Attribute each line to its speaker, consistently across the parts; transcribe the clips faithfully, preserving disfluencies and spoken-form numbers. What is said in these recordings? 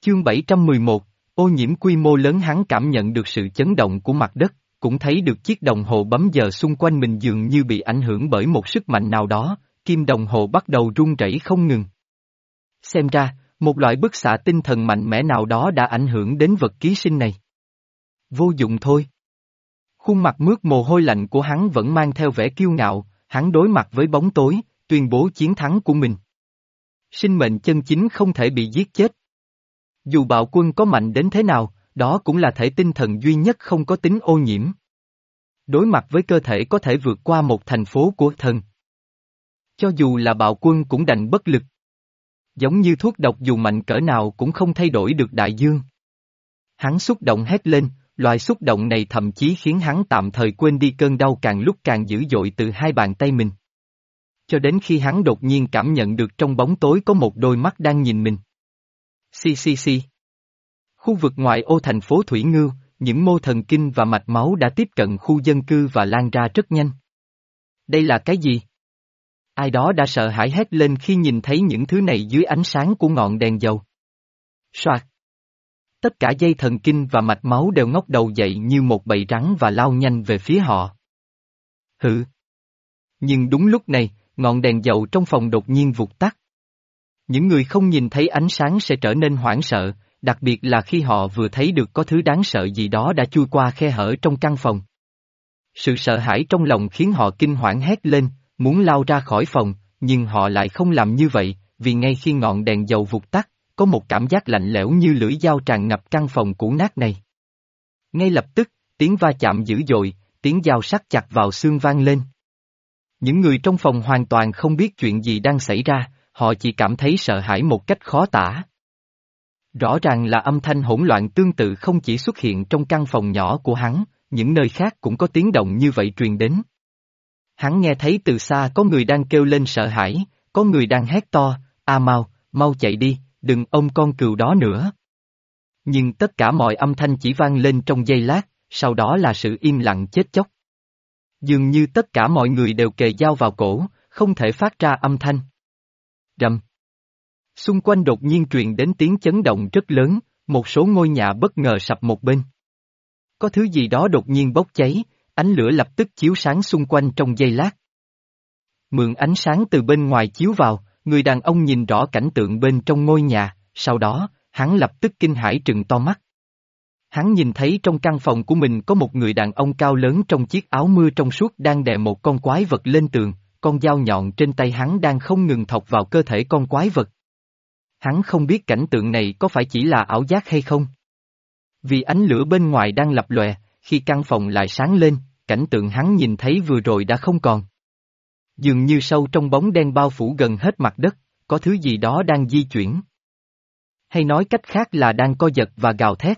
Speaker 1: Chương bảy trăm mười một, ô nhiễm quy mô lớn. Hắn cảm nhận được sự chấn động của mặt đất, cũng thấy được chiếc đồng hồ bấm giờ xung quanh mình dường như bị ảnh hưởng bởi một sức mạnh nào đó, kim đồng hồ bắt đầu rung rẩy không ngừng. Xem ra, một loại bức xạ tinh thần mạnh mẽ nào đó đã ảnh hưởng đến vật ký sinh này. Vô dụng thôi. Khuôn mặt mướt mồ hôi lạnh của hắn vẫn mang theo vẻ kiêu ngạo, hắn đối mặt với bóng tối, tuyên bố chiến thắng của mình. Sinh mệnh chân chính không thể bị giết chết. Dù bạo quân có mạnh đến thế nào, đó cũng là thể tinh thần duy nhất không có tính ô nhiễm. Đối mặt với cơ thể có thể vượt qua một thành phố của thần. Cho dù là bạo quân cũng đành bất lực. Giống như thuốc độc dù mạnh cỡ nào cũng không thay đổi được đại dương. Hắn xúc động hét lên, loại xúc động này thậm chí khiến hắn tạm thời quên đi cơn đau càng lúc càng dữ dội từ hai bàn tay mình. Cho đến khi hắn đột nhiên cảm nhận được trong bóng tối có một đôi mắt đang nhìn mình. Xì xì xì. Khu vực ngoại ô thành phố Thủy Ngưu, những mô thần kinh và mạch máu đã tiếp cận khu dân cư và lan ra rất nhanh. Đây là cái gì? Ai đó đã sợ hãi hét lên khi nhìn thấy những thứ này dưới ánh sáng của ngọn đèn dầu. Soạt. Tất cả dây thần kinh và mạch máu đều ngóc đầu dậy như một bầy rắn và lao nhanh về phía họ. Hự. Nhưng đúng lúc này, ngọn đèn dầu trong phòng đột nhiên vụt tắt. Những người không nhìn thấy ánh sáng sẽ trở nên hoảng sợ, đặc biệt là khi họ vừa thấy được có thứ đáng sợ gì đó đã chui qua khe hở trong căn phòng. Sự sợ hãi trong lòng khiến họ kinh hoảng hét lên, muốn lao ra khỏi phòng, nhưng họ lại không làm như vậy, vì ngay khi ngọn đèn dầu vụt tắt, có một cảm giác lạnh lẽo như lưỡi dao tràn ngập căn phòng cũ nát này. Ngay lập tức, tiếng va chạm dữ dội, tiếng dao sắc chặt vào xương vang lên. Những người trong phòng hoàn toàn không biết chuyện gì đang xảy ra, họ chỉ cảm thấy sợ hãi một cách khó tả. Rõ ràng là âm thanh hỗn loạn tương tự không chỉ xuất hiện trong căn phòng nhỏ của hắn, những nơi khác cũng có tiếng động như vậy truyền đến. Hắn nghe thấy từ xa có người đang kêu lên sợ hãi, có người đang hét to, "A mau, mau chạy đi, đừng ôm con cừu đó nữa." Nhưng tất cả mọi âm thanh chỉ vang lên trong giây lát, sau đó là sự im lặng chết chóc. Dường như tất cả mọi người đều kề dao vào cổ, không thể phát ra âm thanh. Rầm. Xung quanh đột nhiên truyền đến tiếng chấn động rất lớn, một số ngôi nhà bất ngờ sập một bên. Có thứ gì đó đột nhiên bốc cháy, ánh lửa lập tức chiếu sáng xung quanh trong giây lát. Mượn ánh sáng từ bên ngoài chiếu vào, người đàn ông nhìn rõ cảnh tượng bên trong ngôi nhà, sau đó, hắn lập tức kinh hãi trừng to mắt. Hắn nhìn thấy trong căn phòng của mình có một người đàn ông cao lớn trong chiếc áo mưa trong suốt đang đè một con quái vật lên tường, con dao nhọn trên tay hắn đang không ngừng thọc vào cơ thể con quái vật. Hắn không biết cảnh tượng này có phải chỉ là ảo giác hay không. Vì ánh lửa bên ngoài đang lập lòe, khi căn phòng lại sáng lên, cảnh tượng hắn nhìn thấy vừa rồi đã không còn. Dường như sâu trong bóng đen bao phủ gần hết mặt đất, có thứ gì đó đang di chuyển. Hay nói cách khác là đang co giật và gào thét.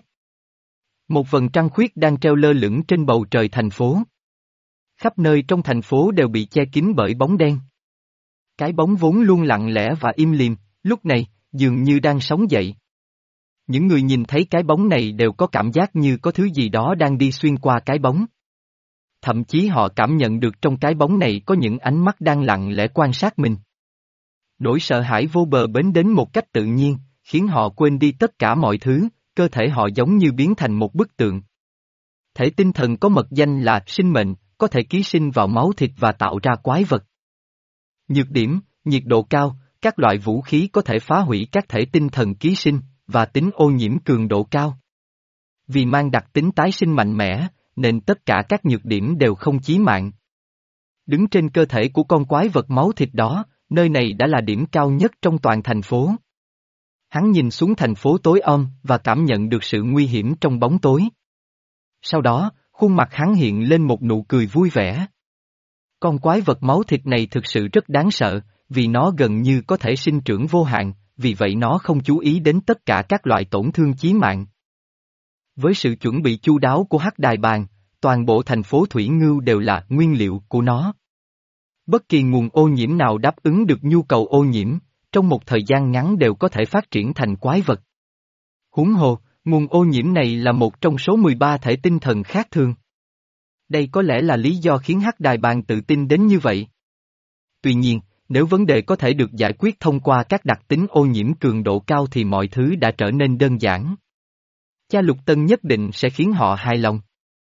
Speaker 1: Một vầng trăng khuyết đang treo lơ lửng trên bầu trời thành phố. Khắp nơi trong thành phố đều bị che kín bởi bóng đen. Cái bóng vốn luôn lặng lẽ và im lìm, lúc này, dường như đang sống dậy. Những người nhìn thấy cái bóng này đều có cảm giác như có thứ gì đó đang đi xuyên qua cái bóng. Thậm chí họ cảm nhận được trong cái bóng này có những ánh mắt đang lặng lẽ quan sát mình. Nỗi sợ hãi vô bờ bến đến một cách tự nhiên, khiến họ quên đi tất cả mọi thứ, cơ thể họ giống như biến thành một bức tượng. Thể tinh thần có mật danh là sinh mệnh, có thể ký sinh vào máu thịt và tạo ra quái vật. Nhược điểm, nhiệt độ cao, các loại vũ khí có thể phá hủy các thể tinh thần ký sinh, và tính ô nhiễm cường độ cao. Vì mang đặc tính tái sinh mạnh mẽ, nên tất cả các nhược điểm đều không chí mạng. Đứng trên cơ thể của con quái vật máu thịt đó, nơi này đã là điểm cao nhất trong toàn thành phố. Hắn nhìn xuống thành phố tối om và cảm nhận được sự nguy hiểm trong bóng tối. Sau đó, khuôn mặt hắn hiện lên một nụ cười vui vẻ. Con quái vật máu thịt này thực sự rất đáng sợ, vì nó gần như có thể sinh trưởng vô hạn, vì vậy nó không chú ý đến tất cả các loại tổn thương chí mạng. Với sự chuẩn bị chu đáo của Hắc Đài Bàn, toàn bộ thành phố Thủy Ngưu đều là nguyên liệu của nó. Bất kỳ nguồn ô nhiễm nào đáp ứng được nhu cầu ô nhiễm, trong một thời gian ngắn đều có thể phát triển thành quái vật. Huống hồ, nguồn ô nhiễm này là một trong số mười ba thể tinh thần khác thường. Đây có lẽ là lý do khiến Hắc Đài Bàn tự tin đến như vậy. Tuy nhiên, nếu vấn đề có thể được giải quyết thông qua các đặc tính ô nhiễm cường độ cao thì mọi thứ đã trở nên đơn giản. Cha Lục Tân nhất định sẽ khiến họ hài lòng.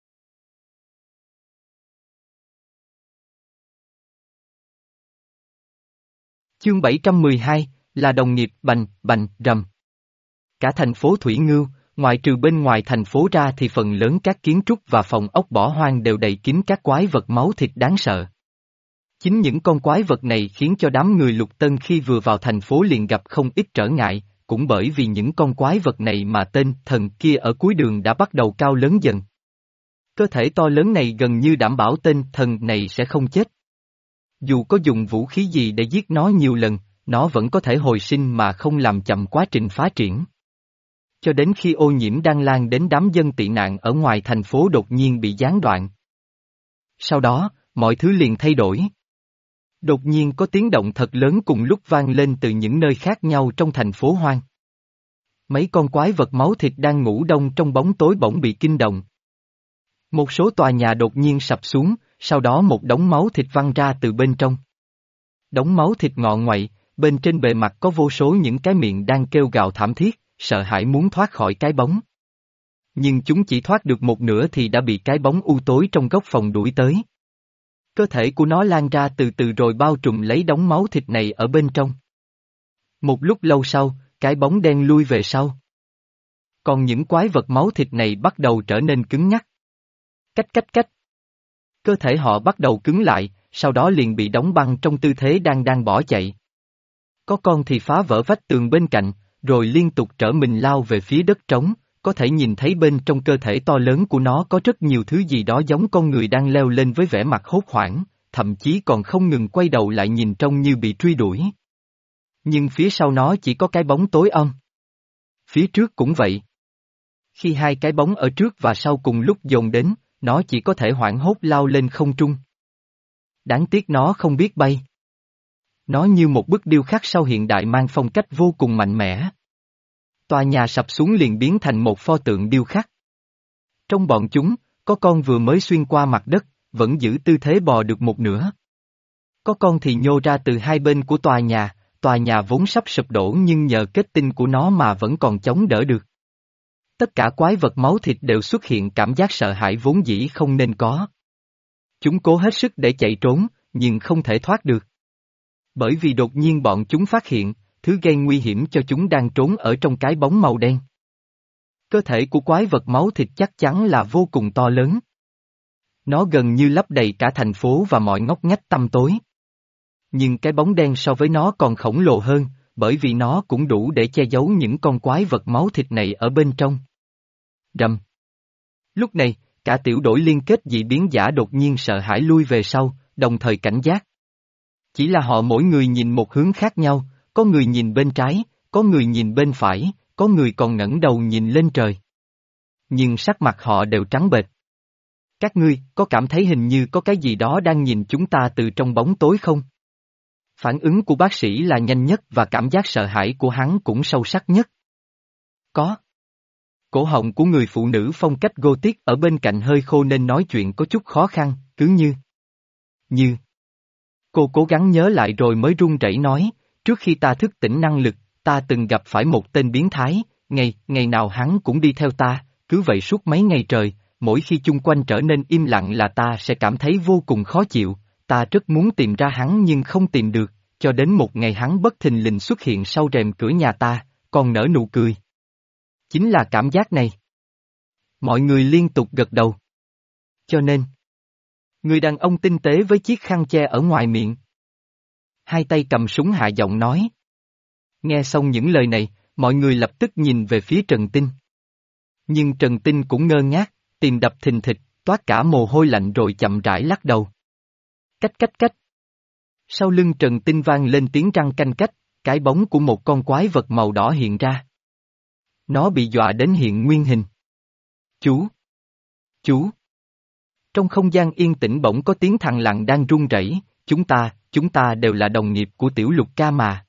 Speaker 1: Chương bảy trăm mười hai, là đồng nghiệp. Bành, bành, rầm. Cả thành phố Thủy Ngưu, ngoại trừ bên ngoài thành phố ra thì phần lớn các kiến trúc và phòng ốc bỏ hoang đều đầy kín các quái vật máu thịt đáng sợ. Chính những con quái vật này khiến cho đám người Lục Tân khi vừa vào thành phố liền gặp không ít trở ngại, cũng bởi vì những con quái vật này mà tên thần kia ở cuối đường đã bắt đầu cao lớn dần. Cơ thể to lớn này gần như đảm bảo tên thần này sẽ không chết. Dù có dùng vũ khí gì để giết nó nhiều lần, nó vẫn có thể hồi sinh mà không làm chậm quá trình phá triển. Cho đến khi ô nhiễm đang lan đến đám dân tị nạn ở ngoài thành phố đột nhiên bị gián đoạn. Sau đó, mọi thứ liền thay đổi. Đột nhiên có tiếng động thật lớn cùng lúc vang lên từ những nơi khác nhau trong thành phố hoang. Mấy con quái vật máu thịt đang ngủ đông trong bóng tối bỗng bị kinh động. Một số tòa nhà đột nhiên sập xuống, sau đó một đống máu thịt văng ra từ bên trong. Đống máu thịt ngọ ngoại, bên trên bề mặt có vô số những cái miệng đang kêu gào thảm thiết, sợ hãi muốn thoát khỏi cái bóng. Nhưng chúng chỉ thoát được một nửa thì đã bị cái bóng u tối trong góc phòng đuổi tới. Cơ thể của nó lan ra từ từ rồi bao trùm lấy đống máu thịt này ở bên trong. Một lúc lâu sau, cái bóng đen lui về sau. Còn những quái vật máu thịt này bắt đầu trở nên cứng nhắc. Cách cách cách. Cơ thể họ bắt đầu cứng lại, sau đó liền bị đóng băng trong tư thế đang đang bỏ chạy. Có con thì phá vỡ vách tường bên cạnh, rồi liên tục trở mình lao về phía đất trống, có thể nhìn thấy bên trong cơ thể to lớn của nó có rất nhiều thứ gì đó giống con người đang leo lên với vẻ mặt hốt hoảng, thậm chí còn không ngừng quay đầu lại nhìn trông như bị truy đuổi. Nhưng phía sau nó chỉ có cái bóng tối om. Phía trước cũng vậy. Khi hai cái bóng ở trước và sau cùng lúc dồn đến, nó chỉ có thể hoảng hốt lao lên không trung. Đáng tiếc nó không biết bay. Nó như một bức điêu khắc sau hiện đại mang phong cách vô cùng mạnh mẽ. Tòa nhà sập xuống liền biến thành một pho tượng điêu khắc. Trong bọn chúng, có con vừa mới xuyên qua mặt đất, vẫn giữ tư thế bò được một nửa. Có con thì nhô ra từ hai bên của tòa nhà, tòa nhà vốn sắp sụp đổ nhưng nhờ kết tinh của nó mà vẫn còn chống đỡ được. Tất cả quái vật máu thịt đều xuất hiện cảm giác sợ hãi vốn dĩ không nên có. Chúng cố hết sức để chạy trốn, nhưng không thể thoát được. Bởi vì đột nhiên bọn chúng phát hiện, thứ gây nguy hiểm cho chúng đang trốn ở trong cái bóng màu đen. Cơ thể của quái vật máu thịt chắc chắn là vô cùng to lớn. Nó gần như lấp đầy cả thành phố và mọi ngóc ngách tăm tối. Nhưng cái bóng đen so với nó còn khổng lồ hơn, bởi vì nó cũng đủ để che giấu những con quái vật máu thịt này ở bên trong. Rầm. Lúc này, cả tiểu đội liên kết dị biến giả đột nhiên sợ hãi lui về sau, đồng thời cảnh giác. Chỉ là họ mỗi người nhìn một hướng khác nhau, có người nhìn bên trái, có người nhìn bên phải, có người còn ngẩng đầu nhìn lên trời. Nhưng sắc mặt họ đều trắng bệch. Các ngươi, có cảm thấy hình như có cái gì đó đang nhìn chúng ta từ trong bóng tối không? Phản ứng của bác sĩ là nhanh nhất và cảm giác sợ hãi của hắn cũng sâu sắc nhất. Có. Cổ họng của người phụ nữ phong cách Gothic ở bên cạnh hơi khô nên nói chuyện có chút khó khăn, cứ như. Như. Cô cố gắng nhớ lại rồi mới run rẩy nói, trước khi ta thức tỉnh năng lực, ta từng gặp phải một tên biến thái, ngày, ngày nào hắn cũng đi theo ta, cứ vậy suốt mấy ngày trời, mỗi khi chung quanh trở nên im lặng là ta sẽ cảm thấy vô cùng khó chịu, ta rất muốn tìm ra hắn nhưng không tìm được, cho đến một ngày hắn bất thình lình xuất hiện sau rèm cửa nhà ta, còn nở nụ cười. Chính là cảm giác này. Mọi người liên tục gật đầu. Cho nên, người đàn ông tinh tế với chiếc khăn che ở ngoài miệng. Hai tay cầm súng hạ giọng nói. Nghe xong những lời này, mọi người lập tức nhìn về phía Trần Tinh. Nhưng Trần Tinh cũng ngơ ngác, tim đập thình thịch, toát cả mồ hôi lạnh rồi chậm rãi lắc đầu. Cách cách cách. Sau lưng Trần Tinh vang lên tiếng răng canh cách, cái bóng của một con quái vật màu đỏ hiện ra. Nó bị dọa đến hiện nguyên hình. Chú! Chú! Trong không gian yên tĩnh bỗng có tiếng thằng lằn đang run rẩy, chúng ta, chúng ta đều là đồng nghiệp của Tiểu Lục ca mà.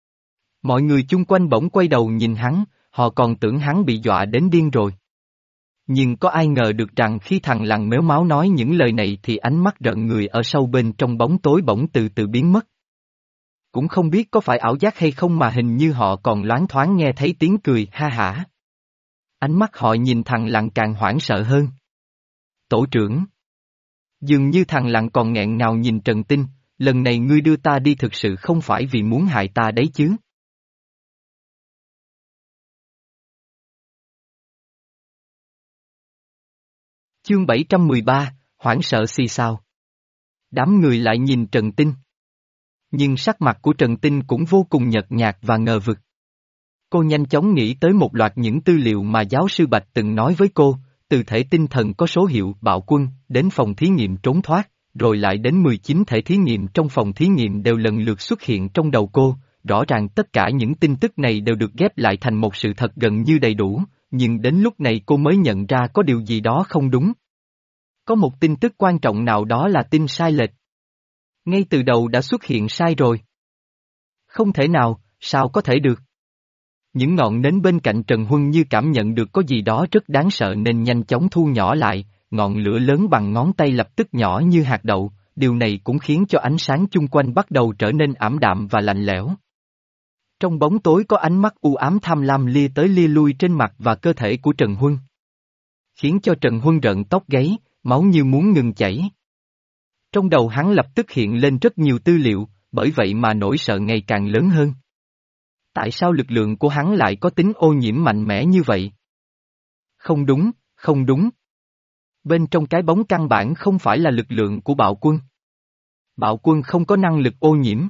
Speaker 1: Mọi người chung quanh bỗng quay đầu nhìn hắn, họ còn tưởng hắn bị dọa đến điên rồi. Nhưng có ai ngờ được rằng khi thằng lằn méo máu nói những lời này thì ánh mắt rợn người ở sâu bên trong bóng tối bỗng từ từ biến mất. Cũng không biết có phải ảo giác hay không mà hình như họ còn loáng thoáng nghe thấy tiếng cười ha hả. Ánh mắt họ nhìn thằng Lặng càng hoảng sợ hơn. Tổ trưởng. Dường như thằng Lặng còn nghẹn ngào nhìn Trần Tinh, lần này ngươi đưa ta đi thực sự không phải vì muốn hại ta đấy chứ. Chương bảy trăm mười ba, hoảng sợ xì xào. Đám người lại nhìn Trần Tinh. Nhưng sắc mặt của Trần Tinh cũng vô cùng nhợt nhạt và ngờ vực. Cô nhanh chóng nghĩ tới một loạt những tư liệu mà giáo sư Bạch từng nói với cô, từ thể tinh thần có số hiệu bạo quân, đến phòng thí nghiệm trốn thoát, rồi lại đến mười chín thể thí nghiệm trong phòng thí nghiệm đều lần lượt xuất hiện trong đầu cô, rõ ràng tất cả những tin tức này đều được ghép lại thành một sự thật gần như đầy đủ, nhưng đến lúc này cô mới nhận ra có điều gì đó không đúng. Có một tin tức quan trọng nào đó là tin sai lệch. Ngay từ đầu đã xuất hiện sai rồi. Không thể nào, sao có thể được? Những ngọn nến bên cạnh Trần Huân như cảm nhận được có gì đó rất đáng sợ nên nhanh chóng thu nhỏ lại, ngọn lửa lớn bằng ngón tay lập tức nhỏ như hạt đậu, điều này cũng khiến cho ánh sáng chung quanh bắt đầu trở nên ảm đạm và lạnh lẽo. Trong bóng tối có ánh mắt u ám tham lam lia tới lia lui trên mặt và cơ thể của Trần Huân. Khiến cho Trần Huân rợn tóc gáy, máu như muốn ngừng chảy. Trong đầu hắn lập tức hiện lên rất nhiều tư liệu, bởi vậy mà nỗi sợ ngày càng lớn hơn. Tại sao lực lượng của hắn lại có tính ô nhiễm mạnh mẽ như vậy? Không đúng, không đúng. Bên trong cái bóng căn bản không phải là lực lượng của bạo quân. Bạo quân không có năng lực ô nhiễm.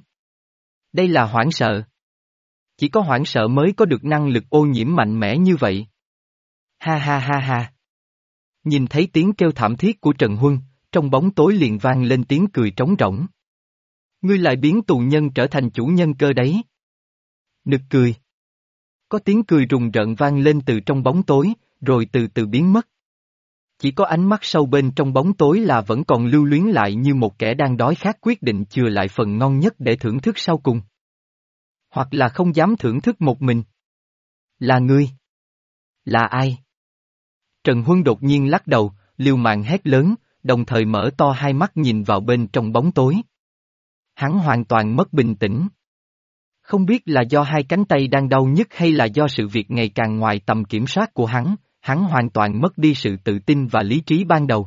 Speaker 1: Đây là hoảng sợ. Chỉ có hoảng sợ mới có được năng lực ô nhiễm mạnh mẽ như vậy. Ha ha ha ha. Nhìn thấy tiếng kêu thảm thiết của Trần Huân, trong bóng tối liền vang lên tiếng cười trống rỗng. Ngươi lại biến tù nhân trở thành chủ nhân cơ đấy. Nực cười. Có tiếng cười rùng rợn vang lên từ trong bóng tối, rồi từ từ biến mất. Chỉ có ánh mắt sâu bên trong bóng tối là vẫn còn lưu luyến lại như một kẻ đang đói khát quyết định chừa lại phần ngon nhất để thưởng thức sau cùng. Hoặc là không dám thưởng thức một mình. Là ngươi. Là ai? Trần Huân đột nhiên lắc đầu, liều mạng hét lớn, đồng thời mở to hai mắt nhìn vào bên trong bóng tối. Hắn hoàn toàn mất bình tĩnh. Không biết là do hai cánh tay đang đau nhức hay là do sự việc ngày càng ngoài tầm kiểm soát của hắn, hắn hoàn toàn mất đi sự tự tin và lý trí ban đầu.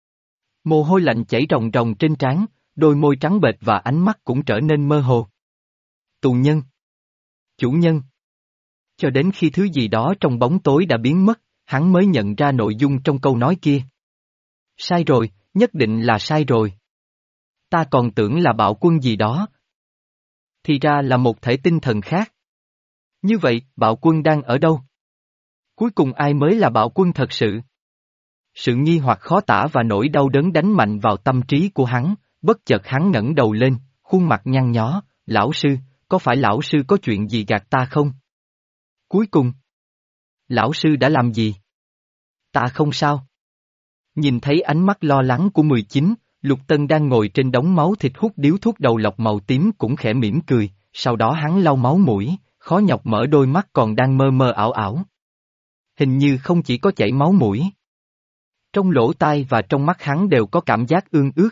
Speaker 1: Mồ hôi lạnh chảy ròng ròng trên trán, đôi môi trắng bệch và ánh mắt cũng trở nên mơ hồ. Tù nhân. Chủ nhân. Cho đến khi thứ gì đó trong bóng tối đã biến mất, hắn mới nhận ra nội dung trong câu nói kia. Sai rồi, nhất định là sai rồi. Ta còn tưởng là bạo quân gì đó. Thì ra là một thể tinh thần khác. Như vậy, bạo quân đang ở đâu? Cuối cùng ai mới là bạo quân thật sự? Sự nghi hoặc khó tả và nỗi đau đớn đánh mạnh vào tâm trí của hắn, bất chợt hắn ngẩng đầu lên, khuôn mặt nhăn nhó, lão sư, có phải lão sư có chuyện gì gạt ta không? Cuối cùng, lão sư đã làm gì? Ta không sao. Nhìn thấy ánh mắt lo lắng của mười chín, Lục Tân đang ngồi trên đống máu thịt hút điếu thuốc đầu lọc màu tím cũng khẽ mỉm cười, sau đó hắn lau máu mũi, khó nhọc mở đôi mắt còn đang mơ mơ ảo ảo. Hình như không chỉ có chảy máu mũi. Trong lỗ tai và trong mắt hắn đều có cảm giác ương ướt.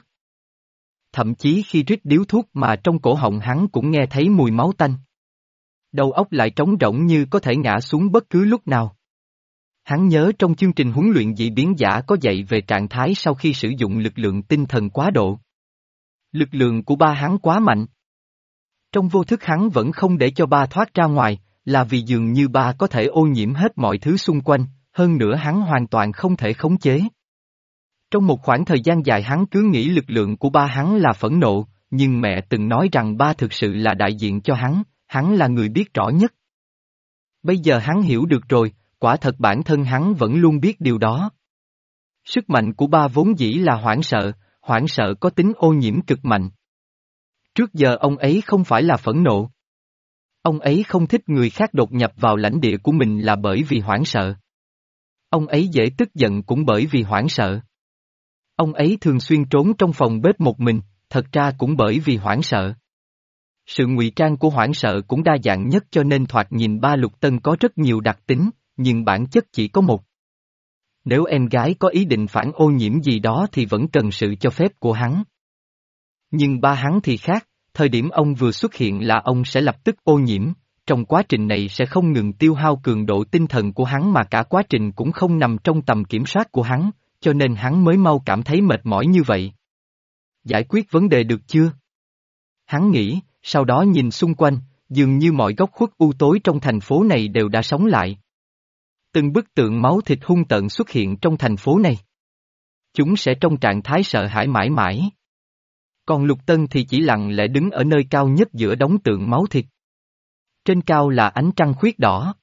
Speaker 1: Thậm chí khi rít điếu thuốc mà trong cổ họng hắn cũng nghe thấy mùi máu tanh. Đầu óc lại trống rỗng như có thể ngã xuống bất cứ lúc nào. Hắn nhớ trong chương trình huấn luyện dị biến giả có dạy về trạng thái sau khi sử dụng lực lượng tinh thần quá độ. Lực lượng của ba hắn quá mạnh. Trong vô thức hắn vẫn không để cho ba thoát ra ngoài, là vì dường như ba có thể ô nhiễm hết mọi thứ xung quanh, hơn nữa hắn hoàn toàn không thể khống chế. Trong một khoảng thời gian dài hắn cứ nghĩ lực lượng của ba hắn là phẫn nộ, nhưng mẹ từng nói rằng ba thực sự là đại diện cho hắn, hắn là người biết rõ nhất. Bây giờ hắn hiểu được rồi, quả thật bản thân hắn vẫn luôn biết điều đó. Sức mạnh của ba vốn dĩ là hoảng sợ, hoảng sợ có tính ô nhiễm cực mạnh. Trước giờ ông ấy không phải là phẫn nộ. Ông ấy không thích người khác đột nhập vào lãnh địa của mình là bởi vì hoảng sợ. Ông ấy dễ tức giận cũng bởi vì hoảng sợ. Ông ấy thường xuyên trốn trong phòng bếp một mình, thật ra cũng bởi vì hoảng sợ. Sự ngụy trang của hoảng sợ cũng đa dạng nhất cho nên thoạt nhìn ba Lục Tân có rất nhiều đặc tính, nhưng bản chất chỉ có một. Nếu em gái có ý định phản ô nhiễm gì đó thì vẫn cần sự cho phép của hắn. Nhưng ba hắn thì khác, thời điểm ông vừa xuất hiện là ông sẽ lập tức ô nhiễm, trong quá trình này sẽ không ngừng tiêu hao cường độ tinh thần của hắn mà cả quá trình cũng không nằm trong tầm kiểm soát của hắn, cho nên hắn mới mau cảm thấy mệt mỏi như vậy. Giải quyết vấn đề được chưa? Hắn nghĩ, sau đó nhìn xung quanh, dường như mọi góc khuất u tối trong thành phố này đều đã sống lại. Từng bức tượng máu thịt hung tợn xuất hiện trong thành phố này. Chúng sẽ trong trạng thái sợ hãi mãi mãi. Còn Lục Tân thì chỉ lặng lẽ đứng ở nơi cao nhất giữa đống tượng máu thịt. Trên cao là ánh trăng khuyết đỏ.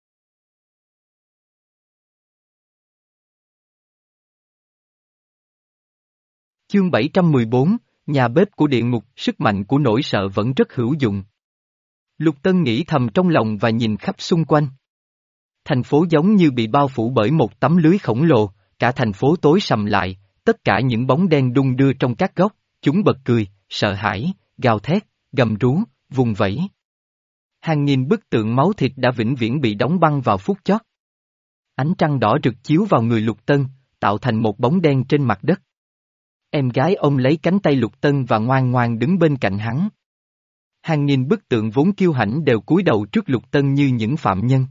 Speaker 1: Chương bảy trăm mười bốn, nhà bếp của địa ngục, sức mạnh của nỗi sợ vẫn rất hữu dụng. Lục Tân nghĩ thầm trong lòng và nhìn khắp xung quanh. Thành phố giống như bị bao phủ bởi một tấm lưới khổng lồ, cả thành phố tối sầm lại, tất cả những bóng đen đung đưa trong các góc, chúng bật cười, sợ hãi, gào thét, gầm rú, vùng vẫy. Hàng nghìn bức tượng máu thịt đã vĩnh viễn bị đóng băng vào phút chót. Ánh trăng đỏ rực chiếu vào người Lục Tân, tạo thành một bóng đen trên mặt đất. Em gái ông lấy cánh tay Lục Tân và ngoan ngoan đứng bên cạnh hắn. Hàng nghìn bức tượng vốn kiêu hãnh đều cúi đầu trước Lục Tân như những phạm nhân.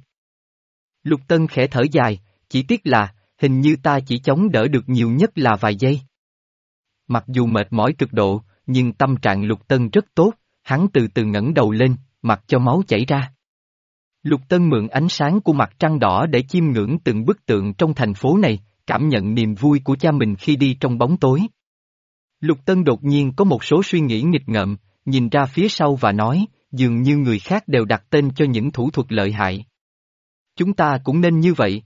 Speaker 1: Lục Tân khẽ thở dài, chỉ tiếc là, hình như ta chỉ chống đỡ được nhiều nhất là vài giây. Mặc dù mệt mỏi cực độ, nhưng tâm trạng Lục Tân rất tốt, hắn từ từ ngẩng đầu lên, mặc cho máu chảy ra. Lục Tân mượn ánh sáng của mặt trăng đỏ để chiêm ngưỡng từng bức tượng trong thành phố này, cảm nhận niềm vui của cha mình khi đi trong bóng tối. Lục Tân đột nhiên có một số suy nghĩ nghịch ngợm, nhìn ra phía sau và nói, dường như người khác đều đặt tên cho những thủ thuật lợi hại. Chúng ta cũng nên như vậy.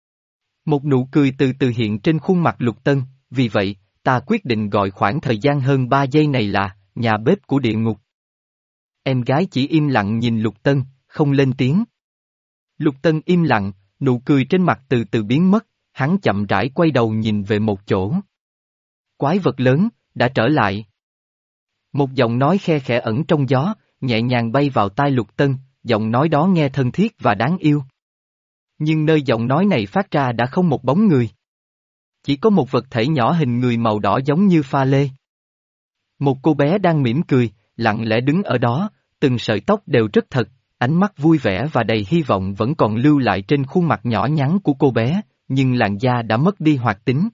Speaker 1: Một nụ cười từ từ hiện trên khuôn mặt Lục Tân, vì vậy, ta quyết định gọi khoảng thời gian hơn ba giây này là, nhà bếp của địa ngục. Em gái chỉ im lặng nhìn Lục Tân, không lên tiếng. Lục Tân im lặng, nụ cười trên mặt từ từ biến mất, hắn chậm rãi quay đầu nhìn về một chỗ. Quái vật lớn, đã trở lại. Một giọng nói khe khẽ ẩn trong gió, nhẹ nhàng bay vào tai Lục Tân, giọng nói đó nghe thân thiết và đáng yêu. Nhưng nơi giọng nói này phát ra đã không một bóng người. Chỉ có một vật thể nhỏ hình người màu đỏ giống như pha lê. Một cô bé đang mỉm cười, lặng lẽ đứng ở đó, từng sợi tóc đều rất thật, ánh mắt vui vẻ và đầy hy vọng vẫn còn lưu lại trên khuôn mặt nhỏ nhắn của cô bé, nhưng làn da đã mất đi hoạt tính.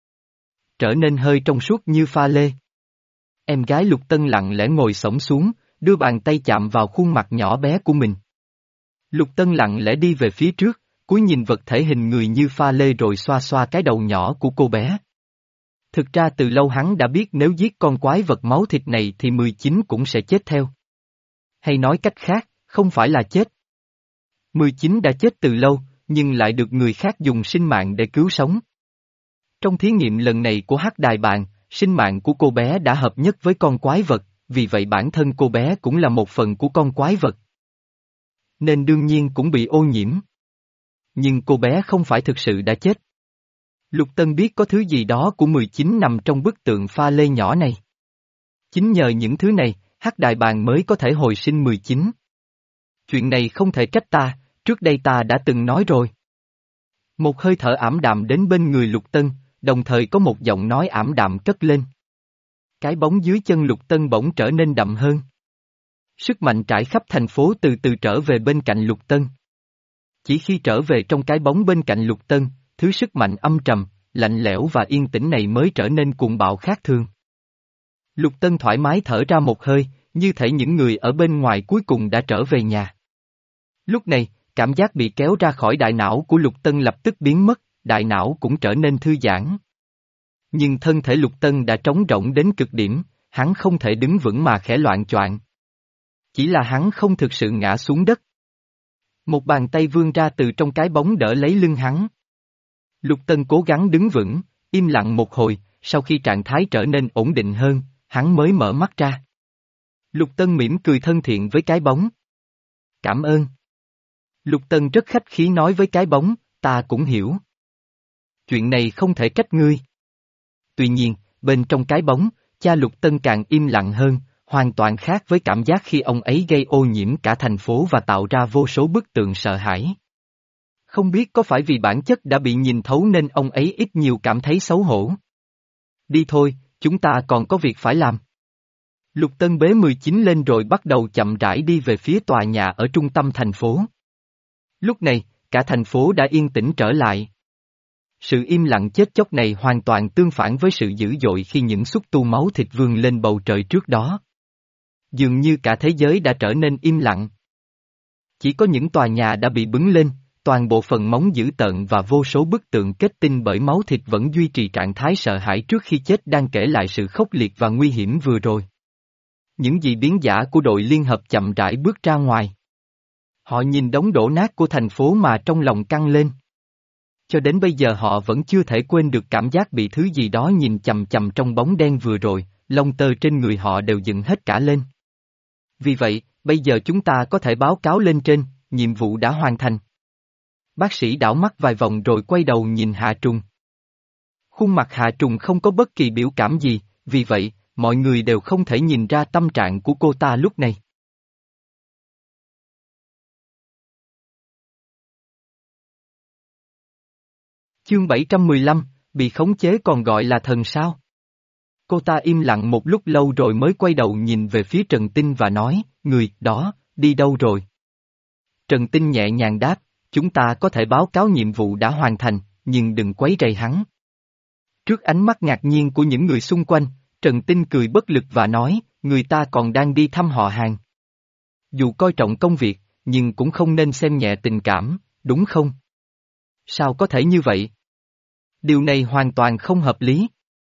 Speaker 1: Trở nên hơi trong suốt như pha lê. Em gái Lục Tân lặng lẽ ngồi xổm xuống, đưa bàn tay chạm vào khuôn mặt nhỏ bé của mình. Lục Tân lặng lẽ đi về phía trước, cúi nhìn vật thể hình người như pha lê rồi xoa xoa cái đầu nhỏ của cô bé. Thực ra từ lâu hắn đã biết nếu giết con quái vật máu thịt này thì mười chín cũng sẽ chết theo. Hay nói cách khác, không phải là chết. mười chín đã chết từ lâu, nhưng lại được người khác dùng sinh mạng để cứu sống. Trong thí nghiệm lần này của Hắc Đài Bàn, sinh mạng của cô bé đã hợp nhất với con quái vật, vì vậy bản thân cô bé cũng là một phần của con quái vật. Nên đương nhiên cũng bị ô nhiễm. Nhưng cô bé không phải thực sự đã chết. Lục Tân biết có thứ gì đó của mười chín nằm trong bức tượng pha lê nhỏ này. Chính nhờ những thứ này, Hắc Đại Bàng mới có thể hồi sinh mười chín. Chuyện này không thể trách ta, trước đây ta đã từng nói rồi. Một hơi thở ảm đạm đến bên người Lục Tân, đồng thời có một giọng nói ảm đạm cất lên. Cái bóng dưới chân Lục Tân bỗng trở nên đậm hơn. Sức mạnh trải khắp thành phố từ từ trở về bên cạnh Lục Tân. Chỉ khi trở về trong cái bóng bên cạnh Lục Tân, thứ sức mạnh âm trầm, lạnh lẽo và yên tĩnh này mới trở nên cuồng bạo khác thường. Lục Tân thoải mái thở ra một hơi, như thể những người ở bên ngoài cuối cùng đã trở về nhà. Lúc này, cảm giác bị kéo ra khỏi đại não của Lục Tân lập tức biến mất, đại não cũng trở nên thư giãn. Nhưng thân thể Lục Tân đã trống rỗng đến cực điểm, hắn không thể đứng vững mà khẽ loạng choạng. Chỉ là hắn không thực sự ngã xuống đất. Một bàn tay vươn ra từ trong cái bóng đỡ lấy lưng hắn. Lục Tân cố gắng đứng vững, im lặng một hồi, sau khi trạng thái trở nên ổn định hơn, hắn mới mở mắt ra. Lục Tân mỉm cười thân thiện với cái bóng. Cảm ơn. Lục Tân rất khách khí nói với cái bóng, ta cũng hiểu. Chuyện này không thể trách ngươi. Tuy nhiên, bên trong cái bóng, cha Lục Tân càng im lặng hơn, hoàn toàn khác với cảm giác khi ông ấy gây ô nhiễm cả thành phố và tạo ra vô số bức tượng sợ hãi. Không biết có phải vì bản chất đã bị nhìn thấu nên ông ấy ít nhiều cảm thấy xấu hổ. Đi thôi, chúng ta còn có việc phải làm. Lục Tân bế mười chín lên rồi bắt đầu chậm rãi đi về phía tòa nhà ở trung tâm thành phố. Lúc này, cả thành phố đã yên tĩnh trở lại. Sự im lặng chết chóc này hoàn toàn tương phản với sự dữ dội khi những xúc tu máu thịt vươn lên bầu trời trước đó. Dường như cả thế giới đã trở nên im lặng. Chỉ có những tòa nhà đã bị bứng lên, toàn bộ phần móng dữ tợn và vô số bức tượng kết tinh bởi máu thịt vẫn duy trì trạng thái sợ hãi trước khi chết đang kể lại sự khốc liệt và nguy hiểm vừa rồi. Những dị biến giả của đội liên hợp chậm rãi bước ra ngoài. Họ nhìn đống đổ nát của thành phố mà trong lòng căng lên. Cho đến bây giờ họ vẫn chưa thể quên được cảm giác bị thứ gì đó nhìn chằm chằm trong bóng đen vừa rồi, lông tơ trên người họ đều dựng hết cả lên. Vì vậy, bây giờ chúng ta có thể báo cáo lên trên, nhiệm vụ đã hoàn thành. Bác sĩ đảo mắt vài vòng rồi quay đầu nhìn Hạ Trùng. Khuôn mặt Hạ Trùng không có bất kỳ biểu cảm gì, vì vậy, mọi người đều không thể nhìn ra tâm trạng của cô ta lúc này. Chương bảy trăm mười lăm, bị khống chế còn gọi là thần sao? Cô ta im lặng một lúc lâu rồi mới quay đầu nhìn về phía Trần Tinh và nói, người, đó, đi đâu rồi? Trần Tinh nhẹ nhàng đáp, chúng ta có thể báo cáo nhiệm vụ đã hoàn thành, nhưng đừng quấy rầy hắn. Trước ánh mắt ngạc nhiên của những người xung quanh, Trần Tinh cười bất lực và nói, người ta còn đang đi thăm họ hàng. Dù coi trọng công việc, nhưng cũng không nên xem nhẹ tình cảm, đúng không? Sao có thể như vậy? Điều này hoàn toàn không hợp lý.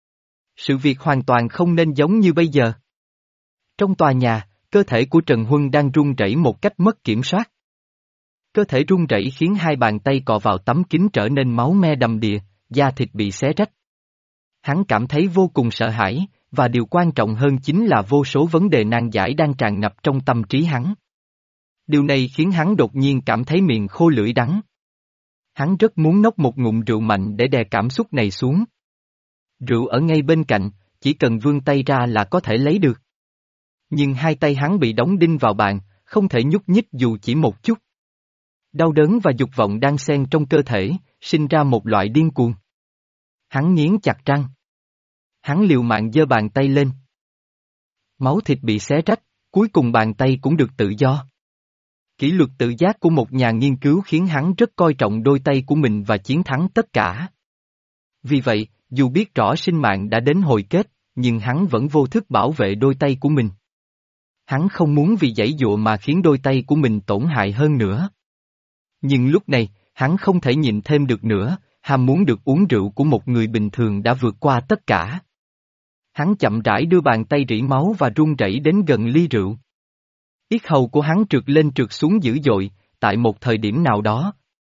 Speaker 1: Sự việc hoàn toàn không nên giống như bây giờ. Trong tòa nhà, cơ thể của Trần Huân đang run rẩy một cách mất kiểm soát. Cơ thể run rẩy khiến hai bàn tay cọ vào tấm kính trở nên máu me đầm đìa, da thịt bị xé rách. Hắn cảm thấy vô cùng sợ hãi, và điều quan trọng hơn chính là vô số vấn đề nan giải đang tràn ngập trong tâm trí hắn. Điều này khiến hắn đột nhiên cảm thấy miệng khô lưỡi đắng. Hắn rất muốn nốc một ngụm rượu mạnh để đè cảm xúc này xuống. Rượu ở ngay bên cạnh, chỉ cần vươn tay ra là có thể lấy được. Nhưng hai tay hắn bị đóng đinh vào bàn, không thể nhúc nhích dù chỉ một chút. Đau đớn và dục vọng đang xen trong cơ thể, sinh ra một loại điên cuồng. Hắn nghiến chặt răng. Hắn liều mạng giơ bàn tay lên. Máu thịt bị xé rách, cuối cùng bàn tay cũng được tự do. Kỷ luật tự giác của một nhà nghiên cứu khiến hắn rất coi trọng đôi tay của mình và chiến thắng tất cả. Vì vậy, dù biết rõ sinh mạng đã đến hồi kết, nhưng hắn vẫn vô thức bảo vệ đôi tay của mình. Hắn không muốn vì giãy giụa mà khiến đôi tay của mình tổn hại hơn nữa. Nhưng lúc này, hắn không thể nhịn thêm được nữa, ham muốn được uống rượu của một người bình thường đã vượt qua tất cả. Hắn chậm rãi đưa bàn tay rỉ máu và run rẩy đến gần ly rượu. Yết hầu của hắn trượt lên trượt xuống dữ dội, tại một thời điểm nào đó.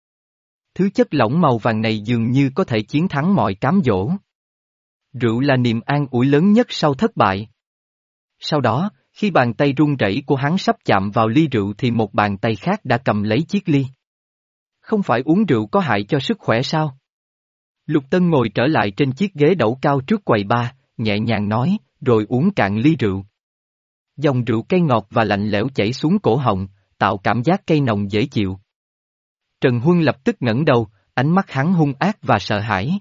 Speaker 1: Thứ chất lỏng màu vàng này dường như có thể chiến thắng mọi cám dỗ. Rượu là niềm an ủi lớn nhất sau thất bại. Sau đó, khi bàn tay run rẩy của hắn sắp chạm vào ly rượu thì một bàn tay khác đã cầm lấy chiếc ly. Không phải uống rượu có hại cho sức khỏe sao? Lục Tân ngồi trở lại trên chiếc ghế đẩu cao trước quầy bar, nhẹ nhàng nói, rồi uống cạn ly rượu. Dòng rượu cay ngọt và lạnh lẽo chảy xuống cổ họng, tạo cảm giác cay nồng dễ chịu. Trần Huân lập tức ngẩng đầu, ánh mắt hắn hung ác và sợ hãi.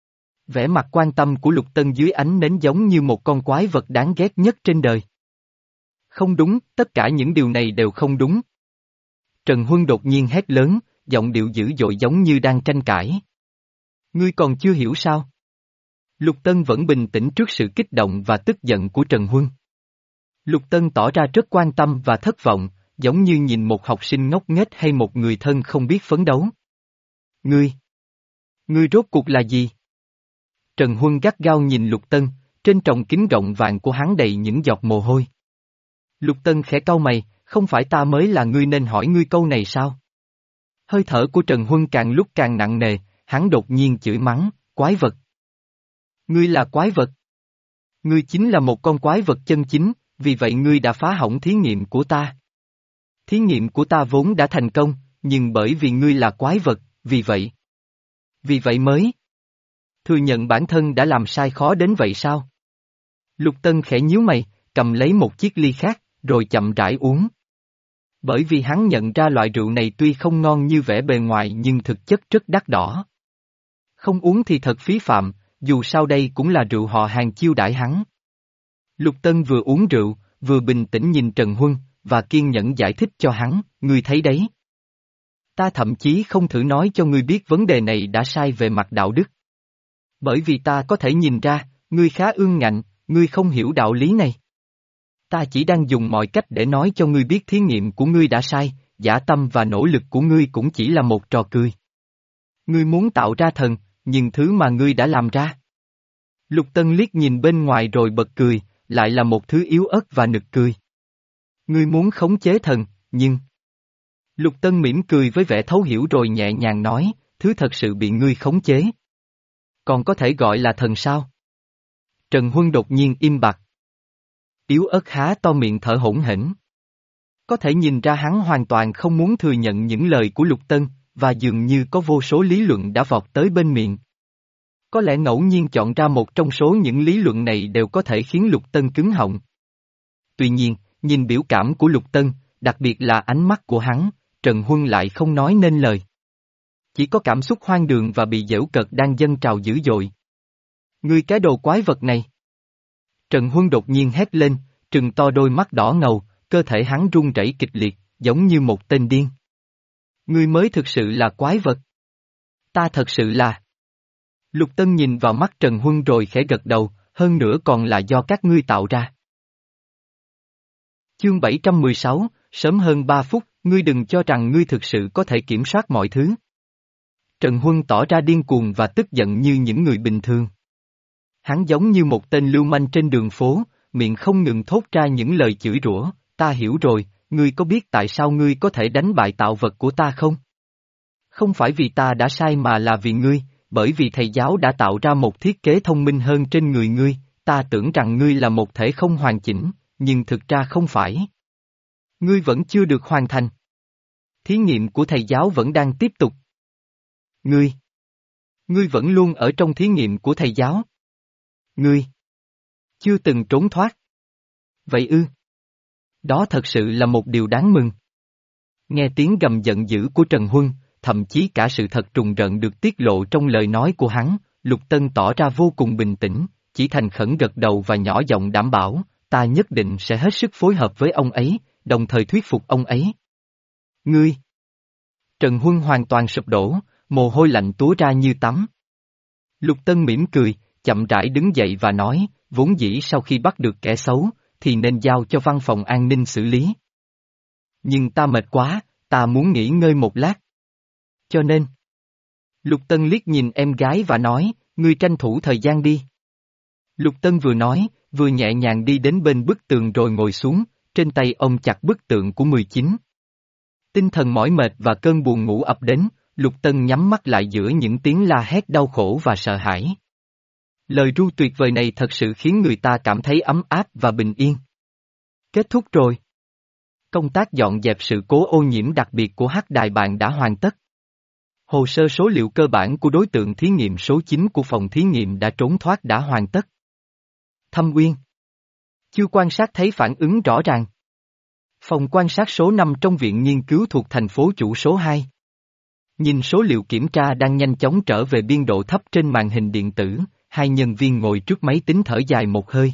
Speaker 1: Vẻ mặt quan tâm của Lục Tân dưới ánh nến giống như một con quái vật đáng ghét nhất trên đời. Không đúng, tất cả những điều này đều không đúng. Trần Huân đột nhiên hét lớn, giọng điệu dữ dội giống như đang tranh cãi. Ngươi còn chưa hiểu sao? Lục Tân vẫn bình tĩnh trước sự kích động và tức giận của Trần Huân. Lục Tân tỏ ra rất quan tâm và thất vọng, giống như nhìn một học sinh ngốc nghếch hay một người thân không biết phấn đấu. Ngươi! Ngươi rốt cuộc là gì? Trần Huân gắt gao nhìn Lục Tân, trên tròng kính rộng vàng của hắn đầy những giọt mồ hôi. Lục Tân khẽ cau mày, không phải ta mới là ngươi nên hỏi ngươi câu này sao? Hơi thở của Trần Huân càng lúc càng nặng nề, hắn đột nhiên chửi mắng, quái vật. Ngươi là quái vật. Ngươi chính là một con quái vật chân chính, vì vậy ngươi đã phá hỏng thí nghiệm của ta. Thí nghiệm của ta vốn đã thành công, nhưng bởi vì ngươi là quái vật, vì vậy. Vì vậy mới. Thừa nhận bản thân đã làm sai khó đến vậy sao? Lục Tân khẽ nhíu mày, cầm lấy một chiếc ly khác, rồi chậm rãi uống. Bởi vì hắn nhận ra loại rượu này tuy không ngon như vẻ bề ngoài nhưng thực chất rất đắt đỏ. Không uống thì thật phí phạm, dù sao đây cũng là rượu họ hàng chiêu đãi hắn. Lục Tân vừa uống rượu, vừa bình tĩnh nhìn Trần Huân, và kiên nhẫn giải thích cho hắn, ngươi thấy đấy. Ta thậm chí không thử nói cho ngươi biết vấn đề này đã sai về mặt đạo đức. Bởi vì ta có thể nhìn ra, ngươi khá ương ngạnh, ngươi không hiểu đạo lý này. Ta chỉ đang dùng mọi cách để nói cho ngươi biết thí nghiệm của ngươi đã sai, dã tâm và nỗ lực của ngươi cũng chỉ là một trò cười. Ngươi muốn tạo ra thần, nhưng thứ mà ngươi đã làm ra. Lục Tân liếc nhìn bên ngoài rồi bật cười, lại là một thứ yếu ớt và nực cười. Ngươi muốn khống chế thần, nhưng... Lục Tân mỉm cười với vẻ thấu hiểu rồi nhẹ nhàng nói, thứ thật sự bị ngươi khống chế. Còn có thể gọi là thần sao? Trần Huân đột nhiên im bặt. Yếu ớt há to miệng thở hổn hển. Có thể nhìn ra hắn hoàn toàn không muốn thừa nhận những lời của Lục Tân, và dường như có vô số lý luận đã vọt tới bên miệng. Có lẽ ngẫu nhiên chọn ra một trong số những lý luận này đều có thể khiến Lục Tân cứng họng. Tuy nhiên, nhìn biểu cảm của Lục Tân, đặc biệt là ánh mắt của hắn, Trần Huân lại không nói nên lời. Chỉ có cảm xúc hoang đường và bị giễu cợt đang dâng trào dữ dội. Ngươi cái đồ quái vật này! Trần Huân đột nhiên hét lên, trừng to đôi mắt đỏ ngầu, cơ thể hắn run rẩy kịch liệt, giống như một tên điên. Ngươi mới thực sự là quái vật. Ta thật sự là... Lục Tân nhìn vào mắt Trần Huân rồi khẽ gật đầu, hơn nữa còn là do các ngươi tạo ra. Chương bảy trăm mười sáu, sớm hơn ba phút, ngươi đừng cho rằng ngươi thực sự có thể kiểm soát mọi thứ. Trần Huân tỏ ra điên cuồng và tức giận như những người bình thường. Hắn giống như một tên lưu manh trên đường phố, miệng không ngừng thốt ra những lời chửi rủa, ta hiểu rồi, ngươi có biết tại sao ngươi có thể đánh bại tạo vật của ta không? Không phải vì ta đã sai mà là vì ngươi, bởi vì thầy giáo đã tạo ra một thiết kế thông minh hơn trên người ngươi, ta tưởng rằng ngươi là một thể không hoàn chỉnh, nhưng thực ra không phải. Ngươi vẫn chưa được hoàn thành. Thí nghiệm của thầy giáo vẫn đang tiếp tục. Ngươi. Ngươi vẫn luôn ở trong thí nghiệm của thầy giáo. Ngươi. Chưa từng trốn thoát. Vậy ư? Đó thật sự là một điều đáng mừng. Nghe tiếng gầm giận dữ của Trần Huân, thậm chí cả sự thật trùng rợn được tiết lộ trong lời nói của hắn, Lục Tân tỏ ra vô cùng bình tĩnh, chỉ thành khẩn gật đầu và nhỏ giọng đảm bảo, ta nhất định sẽ hết sức phối hợp với ông ấy, đồng thời thuyết phục ông ấy. Ngươi! Trần Huân hoàn toàn sụp đổ, mồ hôi lạnh túa ra như tắm. Lục Tân mỉm cười, chậm rãi đứng dậy và nói, vốn dĩ sau khi bắt được kẻ xấu, thì nên giao cho văn phòng an ninh xử lý. Nhưng ta mệt quá, ta muốn nghỉ ngơi một lát. Cho nên... Lục Tân liếc nhìn em gái và nói, ngươi tranh thủ thời gian đi. Lục Tân vừa nói, vừa nhẹ nhàng đi đến bên bức tường rồi ngồi xuống, trên tay ôm chặt bức tượng của mười chín. Tinh thần mỏi mệt và cơn buồn ngủ ập đến, Lục Tân nhắm mắt lại giữa những tiếng la hét đau khổ và sợ hãi. Lời ru tuyệt vời này thật sự khiến người ta cảm thấy ấm áp và bình yên. Kết thúc rồi. Công tác dọn dẹp sự cố ô nhiễm đặc biệt của Hắc Đài Bàn đã hoàn tất. Hồ sơ số liệu cơ bản của đối tượng thí nghiệm số chín của phòng thí nghiệm đã trốn thoát đã hoàn tất. Thâm Uyên. Chưa quan sát thấy phản ứng rõ ràng. Phòng quan sát số năm trong viện nghiên cứu thuộc thành phố chủ số hai. Nhìn số liệu kiểm tra đang nhanh chóng trở về biên độ thấp trên màn hình điện tử, hai nhân viên ngồi trước máy tính thở dài một hơi.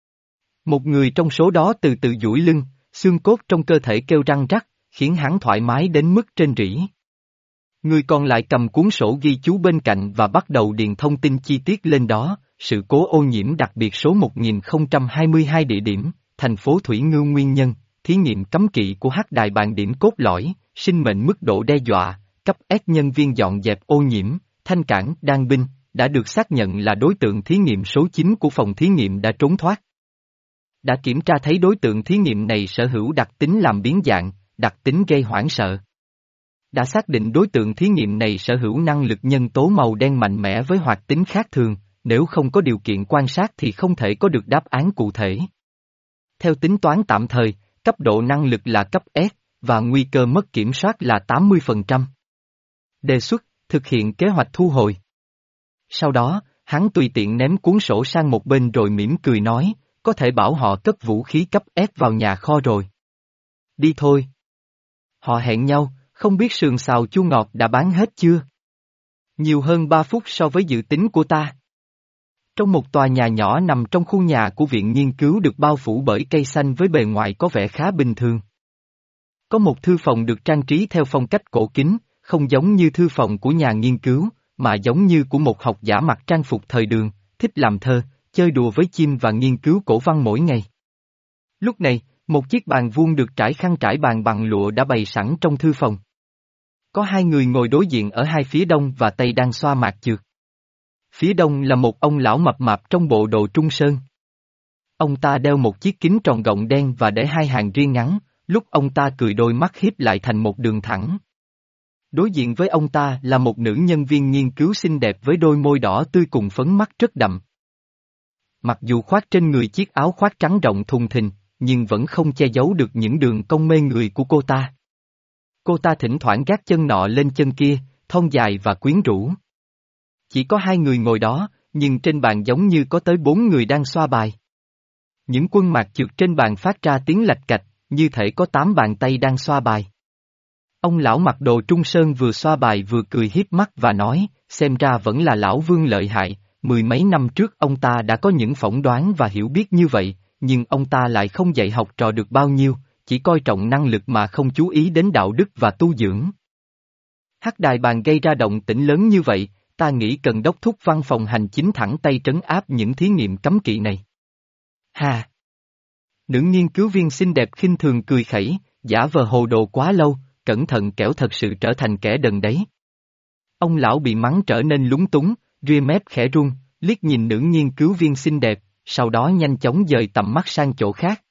Speaker 1: Một người trong số đó từ từ duỗi lưng, xương cốt trong cơ thể kêu răng rắc, khiến hắn thoải mái đến mức trên rỉ. Người còn lại cầm cuốn sổ ghi chú bên cạnh và bắt đầu điền thông tin chi tiết lên đó, sự cố ô nhiễm đặc biệt số một nghìn không trăm hai mươi hai địa điểm, thành phố Thủy Ngưu nguyên nhân, thí nghiệm cấm kỵ của Hắc Đài Bàn điểm cốt lõi, sinh mệnh mức độ đe dọa, cấp S nhân viên dọn dẹp ô nhiễm, thanh cảng, đan binh, đã được xác nhận là đối tượng thí nghiệm số chín của phòng thí nghiệm đã trốn thoát. Đã kiểm tra thấy đối tượng thí nghiệm này sở hữu đặc tính làm biến dạng, đặc tính gây hoảng sợ. Đã xác định đối tượng thí nghiệm này sở hữu năng lực nhân tố màu đen mạnh mẽ với hoạt tính khác thường, nếu không có điều kiện quan sát thì không thể có được đáp án cụ thể. Theo tính toán tạm thời, cấp độ năng lực là cấp S, và nguy cơ mất kiểm soát là tám mươi phần trăm. Đề xuất, thực hiện kế hoạch thu hồi. Sau đó, hắn tùy tiện ném cuốn sổ sang một bên rồi mỉm cười nói, có thể bảo họ cất vũ khí cấp S vào nhà kho rồi. Đi thôi. Họ hẹn nhau, không biết sườn xào chua ngọt đã bán hết chưa? Nhiều hơn ba phút so với dự tính của ta. Trong một tòa nhà nhỏ nằm trong khu nhà của viện nghiên cứu được bao phủ bởi cây xanh với bề ngoài có vẻ khá bình thường. Có một thư phòng được trang trí theo phong cách cổ kính, không giống như thư phòng của nhà nghiên cứu, mà giống như của một học giả mặc trang phục thời đường, thích làm thơ, chơi đùa với chim và nghiên cứu cổ văn mỗi ngày. Lúc này, một chiếc bàn vuông được trải khăn trải bàn bằng lụa đã bày sẵn trong thư phòng. Có hai người ngồi đối diện ở hai phía đông và tây đang xoa mạc chược. Phía đông là một ông lão mập mạp trong bộ đồ Trung Sơn. Ông ta đeo một chiếc kính tròn gọng đen và để hai hàng riêng ngắn, lúc ông ta cười đôi mắt híp lại thành một đường thẳng. Đối diện với ông ta là một nữ nhân viên nghiên cứu xinh đẹp với đôi môi đỏ tươi cùng phấn mắt rất đậm. Mặc dù khoác trên người chiếc áo khoác trắng rộng thùng thình, nhưng vẫn không che giấu được những đường cong mê người của cô ta. Cô ta thỉnh thoảng gác chân nọ lên chân kia, thon dài và quyến rũ. Chỉ có hai người ngồi đó, nhưng trên bàn giống như có tới bốn người đang xoa bài. Những quân mạc trượt trên bàn phát ra tiếng lạch cạch, như thể có tám bàn tay đang xoa bài. Ông lão mặc đồ Trung Sơn vừa xoa bài vừa cười hiếp mắt và nói, xem ra vẫn là lão Vương lợi hại, mười mấy năm trước ông ta đã có những phỏng đoán và hiểu biết như vậy, nhưng ông ta lại không dạy học trò được bao nhiêu, chỉ coi trọng năng lực mà không chú ý đến đạo đức và tu dưỡng. Hắc đài bàn gây ra động tĩnh lớn như vậy, ta nghĩ cần đốc thúc văn phòng hành chính thẳng tay trấn áp những thí nghiệm cấm kỵ này. Hà! Nữ nghiên cứu viên xinh đẹp khinh thường cười khẩy, giả vờ hồ đồ quá lâu, cẩn thận kẻo thật sự trở thành kẻ đần đấy. Ông lão bị mắng trở nên lúng túng, ria mép khẽ run, liếc nhìn nữ nghiên cứu viên xinh đẹp, sau đó nhanh chóng dời tầm mắt sang chỗ khác.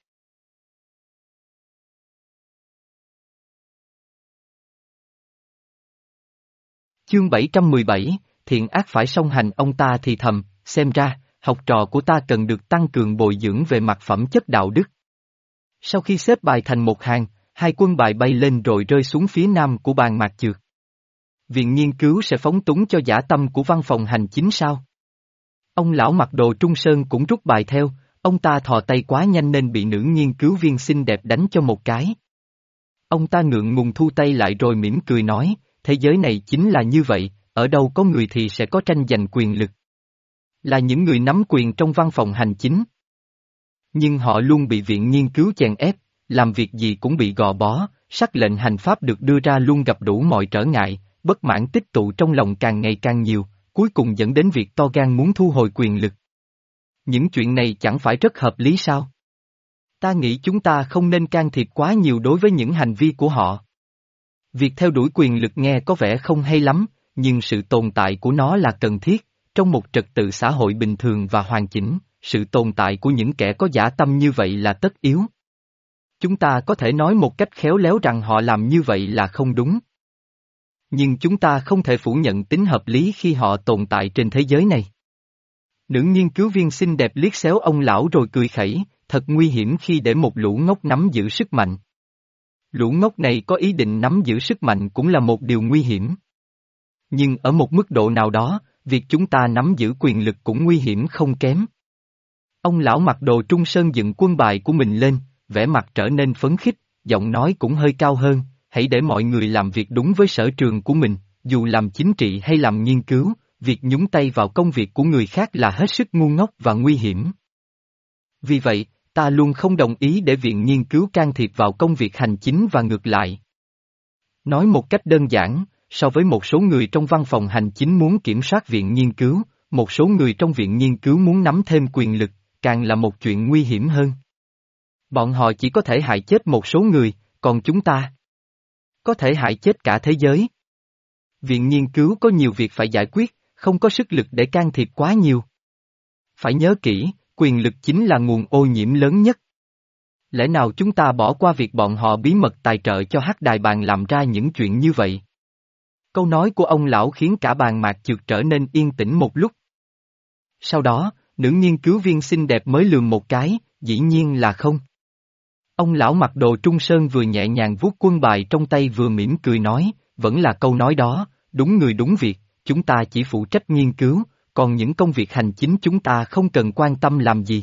Speaker 1: Chương bảy trăm mười bảy, thiện ác phải song hành. Ông ta thì thầm, xem ra, học trò của ta cần được tăng cường bồi dưỡng về mặt phẩm chất đạo đức. Sau khi xếp bài thành một hàng, hai quân bài bay lên rồi rơi xuống phía nam của bàn mạc trược. Viện nghiên cứu sẽ phóng túng cho dã tâm của văn phòng hành chính sao? Ông lão mặc đồ Trung Sơn cũng rút bài theo, ông ta thò tay quá nhanh nên bị nữ nghiên cứu viên xinh đẹp đánh cho một cái. Ông ta ngượng ngùng thu tay lại rồi mỉm cười nói, thế giới này chính là như vậy, ở đâu có người thì sẽ có tranh giành quyền lực. Là những người nắm quyền trong văn phòng hành chính. Nhưng họ luôn bị viện nghiên cứu chèn ép, làm việc gì cũng bị gò bó, sắc lệnh hành pháp được đưa ra luôn gặp đủ mọi trở ngại, bất mãn tích tụ trong lòng càng ngày càng nhiều, cuối cùng dẫn đến việc to gan muốn thu hồi quyền lực. Những chuyện này chẳng phải rất hợp lý sao? Ta nghĩ chúng ta không nên can thiệp quá nhiều đối với những hành vi của họ. Việc theo đuổi quyền lực nghe có vẻ không hay lắm, nhưng sự tồn tại của nó là cần thiết, trong một trật tự xã hội bình thường và hoàn chỉnh, sự tồn tại của những kẻ có dã tâm như vậy là tất yếu. Chúng ta có thể nói một cách khéo léo rằng họ làm như vậy là không đúng. Nhưng chúng ta không thể phủ nhận tính hợp lý khi họ tồn tại trên thế giới này. Nữ nghiên cứu viên xinh đẹp liếc xéo ông lão rồi cười khẩy, thật nguy hiểm khi để một lũ ngốc nắm giữ sức mạnh. Lũ ngốc này có ý định nắm giữ sức mạnh cũng là một điều nguy hiểm. Nhưng ở một mức độ nào đó, việc chúng ta nắm giữ quyền lực cũng nguy hiểm không kém. Ông lão mặc đồ Trung Sơn dựng quân bài của mình lên, vẻ mặt trở nên phấn khích, giọng nói cũng hơi cao hơn, hãy để mọi người làm việc đúng với sở trường của mình, dù làm chính trị hay làm nghiên cứu, việc nhúng tay vào công việc của người khác là hết sức ngu ngốc và nguy hiểm. Vì vậy, ta luôn không đồng ý để viện nghiên cứu can thiệp vào công việc hành chính và ngược lại. Nói một cách đơn giản, so với một số người trong văn phòng hành chính muốn kiểm soát viện nghiên cứu, một số người trong viện nghiên cứu muốn nắm thêm quyền lực, càng là một chuyện nguy hiểm hơn. Bọn họ chỉ có thể hại chết một số người, còn chúng ta có thể hại chết cả thế giới. Viện nghiên cứu có nhiều việc phải giải quyết, không có sức lực để can thiệp quá nhiều. Phải nhớ kỹ, quyền lực chính là nguồn ô nhiễm lớn nhất. Lẽ nào chúng ta bỏ qua việc bọn họ bí mật tài trợ cho hắc đài bàn làm ra những chuyện như vậy? Câu nói của ông lão khiến cả bàn mạc trược trở nên yên tĩnh một lúc. Sau đó, nữ nghiên cứu viên xinh đẹp mới lườm một cái, dĩ nhiên là không. Ông lão mặc đồ Trung Sơn vừa nhẹ nhàng vuốt quân bài trong tay vừa mỉm cười nói, vẫn là câu nói đó, đúng người đúng việc, chúng ta chỉ phụ trách nghiên cứu, còn những công việc hành chính chúng ta không cần quan tâm làm gì.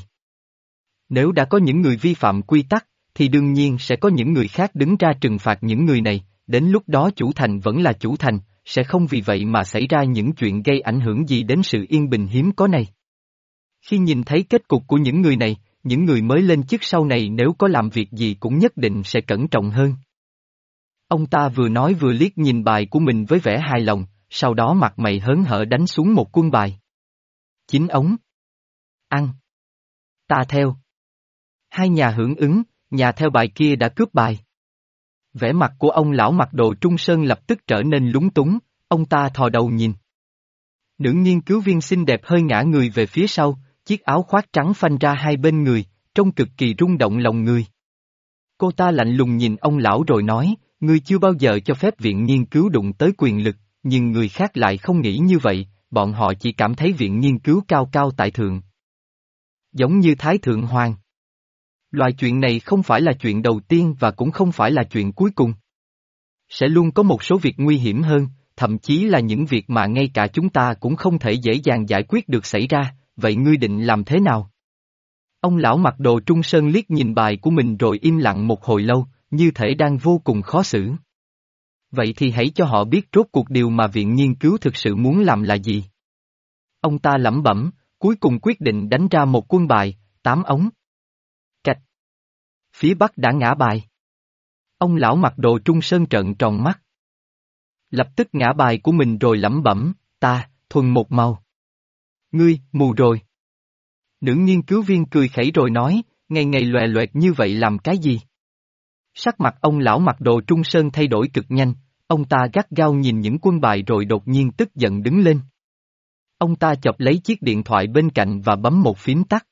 Speaker 1: Nếu đã có những người vi phạm quy tắc, thì đương nhiên sẽ có những người khác đứng ra trừng phạt những người này, đến lúc đó chủ thành vẫn là chủ thành, sẽ không vì vậy mà xảy ra những chuyện gây ảnh hưởng gì đến sự yên bình hiếm có này. Khi nhìn thấy kết cục của những người này, những người mới lên chức sau này nếu có làm việc gì cũng nhất định sẽ cẩn trọng hơn. Ông ta vừa nói vừa liếc nhìn bài của mình với vẻ hài lòng, sau đó mặt mày hớn hở đánh xuống một quân bài. Chín ống. Ăn. Ta theo. Hai nhà hưởng ứng, nhà theo bài kia đã cướp bài. Vẻ mặt của ông lão mặc đồ Trung Sơn lập tức trở nên lúng túng, ông ta thò đầu nhìn. Nữ nghiên cứu viên xinh đẹp hơi ngã người về phía sau, chiếc áo khoác trắng phanh ra hai bên người, trông cực kỳ rung động lòng người. Cô ta lạnh lùng nhìn ông lão rồi nói, ngươi chưa bao giờ cho phép viện nghiên cứu đụng tới quyền lực, nhưng người khác lại không nghĩ như vậy, bọn họ chỉ cảm thấy viện nghiên cứu cao cao tại thượng. Giống như Thái Thượng Hoàng. Loại chuyện này không phải là chuyện đầu tiên và cũng không phải là chuyện cuối cùng. Sẽ luôn có một số việc nguy hiểm hơn, thậm chí là những việc mà ngay cả chúng ta cũng không thể dễ dàng giải quyết được xảy ra, vậy ngươi định làm thế nào? Ông lão mặc đồ Trung Sơn liếc nhìn bài của mình rồi im lặng một hồi lâu, như thể đang vô cùng khó xử. Vậy thì hãy cho họ biết rốt cuộc điều mà viện nghiên cứu thực sự muốn làm là gì. Ông ta lẩm bẩm, cuối cùng quyết định đánh ra một quân bài, tám ống. Cạch. Phía bắc đã ngã bài. Ông lão mặc đồ Trung Sơn trợn tròn mắt. Lập tức ngã bài của mình rồi lẩm bẩm, ta, thuần một màu. Ngươi, mù rồi. Nữ nghiên cứu viên cười khẩy rồi nói, ngày ngày loè loẹt như vậy làm cái gì? Sắc mặt ông lão mặc đồ Trung Sơn thay đổi cực nhanh, ông ta gắt gao nhìn những quân bài rồi đột nhiên tức giận đứng lên. Ông ta chộp lấy chiếc điện thoại bên cạnh và bấm một phím tắt.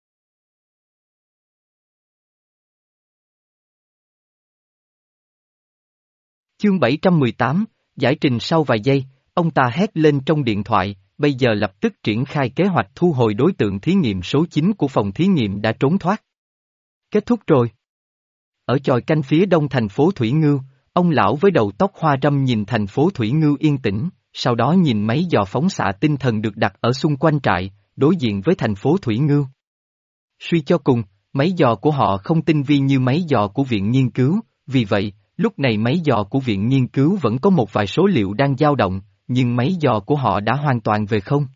Speaker 1: Chương bảy trăm mười tám, giải trình sau vài giây, ông ta hét lên trong điện thoại, bây giờ lập tức triển khai kế hoạch thu hồi đối tượng thí nghiệm số chín của phòng thí nghiệm đã trốn thoát. Kết thúc rồi. Ở chòi canh phía đông thành phố Thủy Ngưu, ông lão với đầu tóc hoa râm nhìn thành phố Thủy Ngưu yên tĩnh, sau đó nhìn máy dò phóng xạ tinh thần được đặt ở xung quanh trại, đối diện với thành phố Thủy Ngưu. Suy cho cùng, máy dò của họ không tinh vi như máy dò của viện nghiên cứu, vì vậy, lúc này máy dò của viện nghiên cứu vẫn có một vài số liệu đang dao động, nhưng máy dò của họ đã hoàn toàn về không.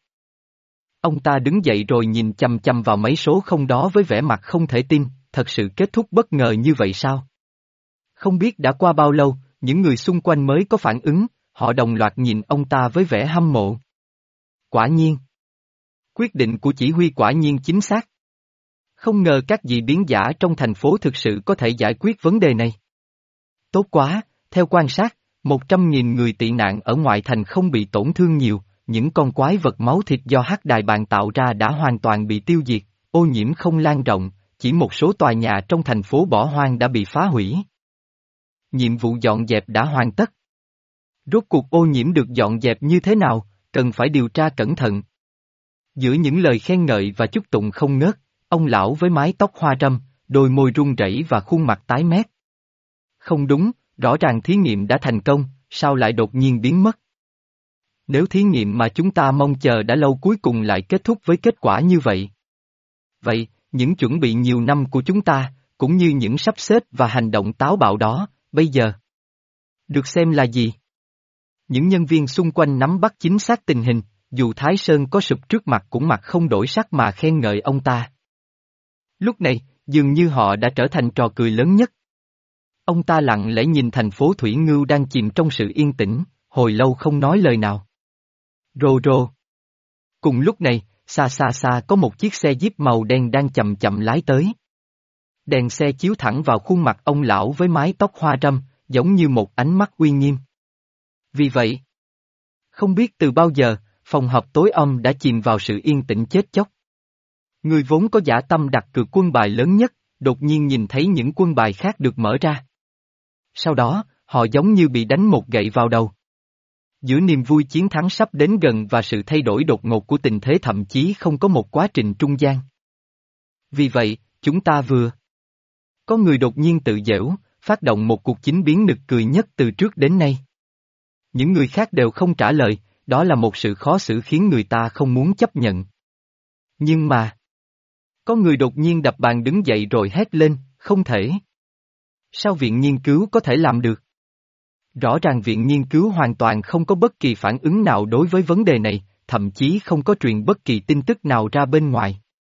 Speaker 1: Ông ta đứng dậy rồi nhìn chằm chằm vào mấy số không đó với vẻ mặt không thể tin, thật sự kết thúc bất ngờ như vậy sao? Không biết đã qua bao lâu, những người xung quanh mới có phản ứng, họ đồng loạt nhìn ông ta với vẻ hâm mộ. Quả nhiên. Quyết định của chỉ huy quả nhiên chính xác. Không ngờ các dị biến giả trong thành phố thực sự có thể giải quyết vấn đề này. Tốt quá, theo quan sát, một trăm nghìn người tị nạn ở ngoại thành không bị tổn thương nhiều, những con quái vật máu thịt do hắc đài bàn tạo ra đã hoàn toàn bị tiêu diệt, ô nhiễm không lan rộng, chỉ một số tòa nhà trong thành phố bỏ hoang đã bị phá hủy. Nhiệm vụ dọn dẹp đã hoàn tất. Rốt cuộc ô nhiễm được dọn dẹp như thế nào, cần phải điều tra cẩn thận. Giữa những lời khen ngợi và chúc tụng không ngớt, ông lão với mái tóc hoa râm, đôi môi run rẩy và khuôn mặt tái mét. Không đúng, rõ ràng thí nghiệm đã thành công, sao lại đột nhiên biến mất? Nếu thí nghiệm mà chúng ta mong chờ đã lâu cuối cùng lại kết thúc với kết quả như vậy. Vậy, những chuẩn bị nhiều năm của chúng ta, cũng như những sắp xếp và hành động táo bạo đó, bây giờ được xem là gì? Những nhân viên xung quanh nắm bắt chính xác tình hình, dù Thái Sơn có sụp trước mặt cũng mặt không đổi sắc mà khen ngợi ông ta. Lúc này, dường như họ đã trở thành trò cười lớn nhất. Ông ta lặng lẽ nhìn thành phố Thủy Ngưu đang chìm trong sự yên tĩnh, hồi lâu không nói lời nào. Rô rô. Cùng lúc này, xa xa xa có một chiếc xe jeep màu đen đang chậm chậm lái tới. Đèn xe chiếu thẳng vào khuôn mặt ông lão với mái tóc hoa râm, giống như một ánh mắt uy nghiêm. Vì vậy, không biết từ bao giờ, phòng họp tối om đã chìm vào sự yên tĩnh chết chóc. Người vốn có dã tâm đặt cược quân bài lớn nhất, đột nhiên nhìn thấy những quân bài khác được mở ra. Sau đó, họ giống như bị đánh một gậy vào đầu. Giữa niềm vui chiến thắng sắp đến gần và sự thay đổi đột ngột của tình thế thậm chí không có một quá trình trung gian. Vì vậy, chúng ta vừa có người đột nhiên tự giễu, phát động một cuộc chính biến nực cười nhất từ trước đến nay. Những người khác đều không trả lời, đó là một sự khó xử khiến người ta không muốn chấp nhận. Nhưng mà, có người đột nhiên đập bàn đứng dậy rồi hét lên, không thể. Sao viện nghiên cứu có thể làm được? Rõ ràng viện nghiên cứu hoàn toàn không có bất kỳ phản ứng nào đối với vấn đề này, thậm chí không có truyền bất kỳ tin tức nào ra bên ngoài.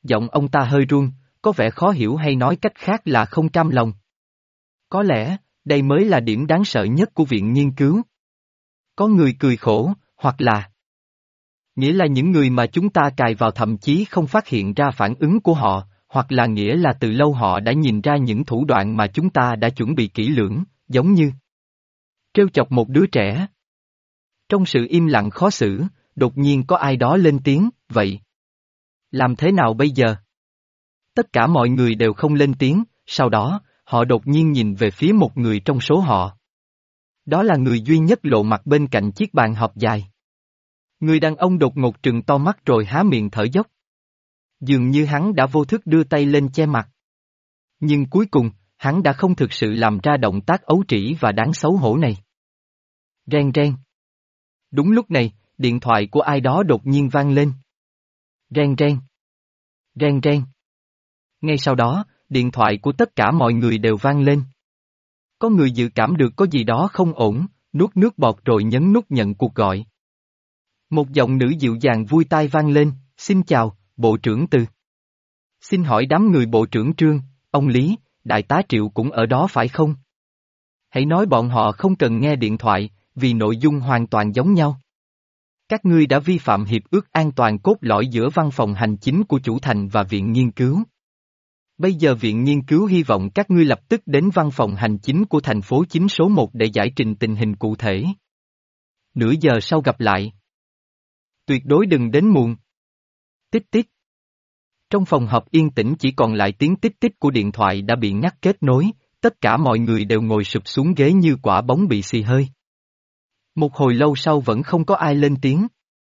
Speaker 1: Giọng ông ta hơi run, có vẻ khó hiểu hay nói cách khác là không cam lòng. Có lẽ, đây mới là điểm đáng sợ nhất của viện nghiên cứu. Có người cười khổ, hoặc là nghĩa là những người mà chúng ta cài vào thậm chí không phát hiện ra phản ứng của họ, hoặc là nghĩa là từ lâu họ đã nhìn ra những thủ đoạn mà chúng ta đã chuẩn bị kỹ lưỡng, giống như trêu chọc một đứa trẻ. Trong sự im lặng khó xử, đột nhiên có ai đó lên tiếng, vậy làm thế nào bây giờ? Tất cả mọi người đều không lên tiếng, sau đó, họ đột nhiên nhìn về phía một người trong số họ. Đó là người duy nhất lộ mặt bên cạnh chiếc bàn họp dài. Người đàn ông đột ngột trừng to mắt rồi há miệng thở dốc. Dường như hắn đã vô thức đưa tay lên che mặt. Nhưng cuối cùng, hắn đã không thực sự làm ra động tác ấu trĩ và đáng xấu hổ này. Reng reng. Đúng lúc này, điện thoại của ai đó đột nhiên vang lên. Reng reng. Reng reng. Ngay sau đó, điện thoại của tất cả mọi người đều vang lên. Có người dự cảm được có gì đó không ổn, nuốt nước bọt rồi nhấn nút nhận cuộc gọi. Một giọng nữ dịu dàng vui tai vang lên, xin chào, Bộ trưởng Từ. Xin hỏi đám người Bộ trưởng Trương, ông Lý, Đại tá Triệu cũng ở đó phải không? Hãy nói bọn họ không cần nghe điện thoại, vì nội dung hoàn toàn giống nhau. Các ngươi đã vi phạm hiệp ước an toàn cốt lõi giữa văn phòng hành chính của chủ thành và viện nghiên cứu. Bây giờ viện nghiên cứu hy vọng các ngươi lập tức đến văn phòng hành chính của thành phố chính số một để giải trình tình hình cụ thể. Nửa giờ sau gặp lại. Tuyệt đối đừng đến muộn. Tích tích. Trong phòng họp yên tĩnh chỉ còn lại tiếng tích tích của điện thoại đã bị ngắt kết nối, tất cả mọi người đều ngồi sụp xuống ghế như quả bóng bị xì hơi. Một hồi lâu sau vẫn không có ai lên tiếng.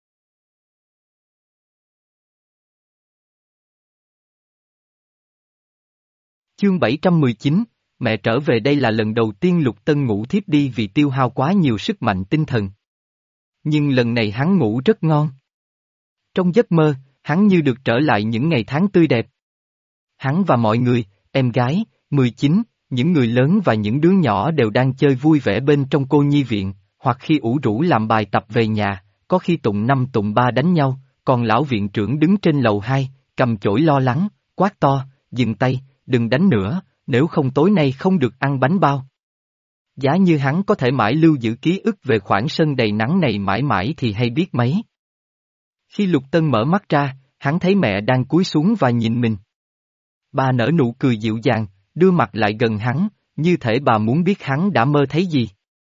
Speaker 1: Chương bảy trăm mười chín, mẹ trở về. Đây là lần đầu tiên Lục Tân ngủ thiếp đi vì tiêu hao quá nhiều sức mạnh tinh thần. Nhưng lần này hắn ngủ rất ngon. Trong giấc mơ, hắn như được trở lại những ngày tháng tươi đẹp. Hắn và mọi người, em gái, mười chín, những người lớn và những đứa nhỏ đều đang chơi vui vẻ bên trong cô nhi viện, hoặc khi ủ rũ làm bài tập về nhà, có khi tụng năm tụng ba đánh nhau, còn lão viện trưởng đứng trên lầu hai, cầm chổi lo lắng, quát to, dừng tay, đừng đánh nữa, nếu không tối nay không được ăn bánh bao. Giá như hắn có thể mãi lưu giữ ký ức về khoảng sân đầy nắng này mãi mãi thì hay biết mấy. Khi Lục Tân mở mắt ra, hắn thấy mẹ đang cúi xuống và nhìn mình. Bà nở nụ cười dịu dàng, đưa mặt lại gần hắn, như thể bà muốn biết hắn đã mơ thấy gì.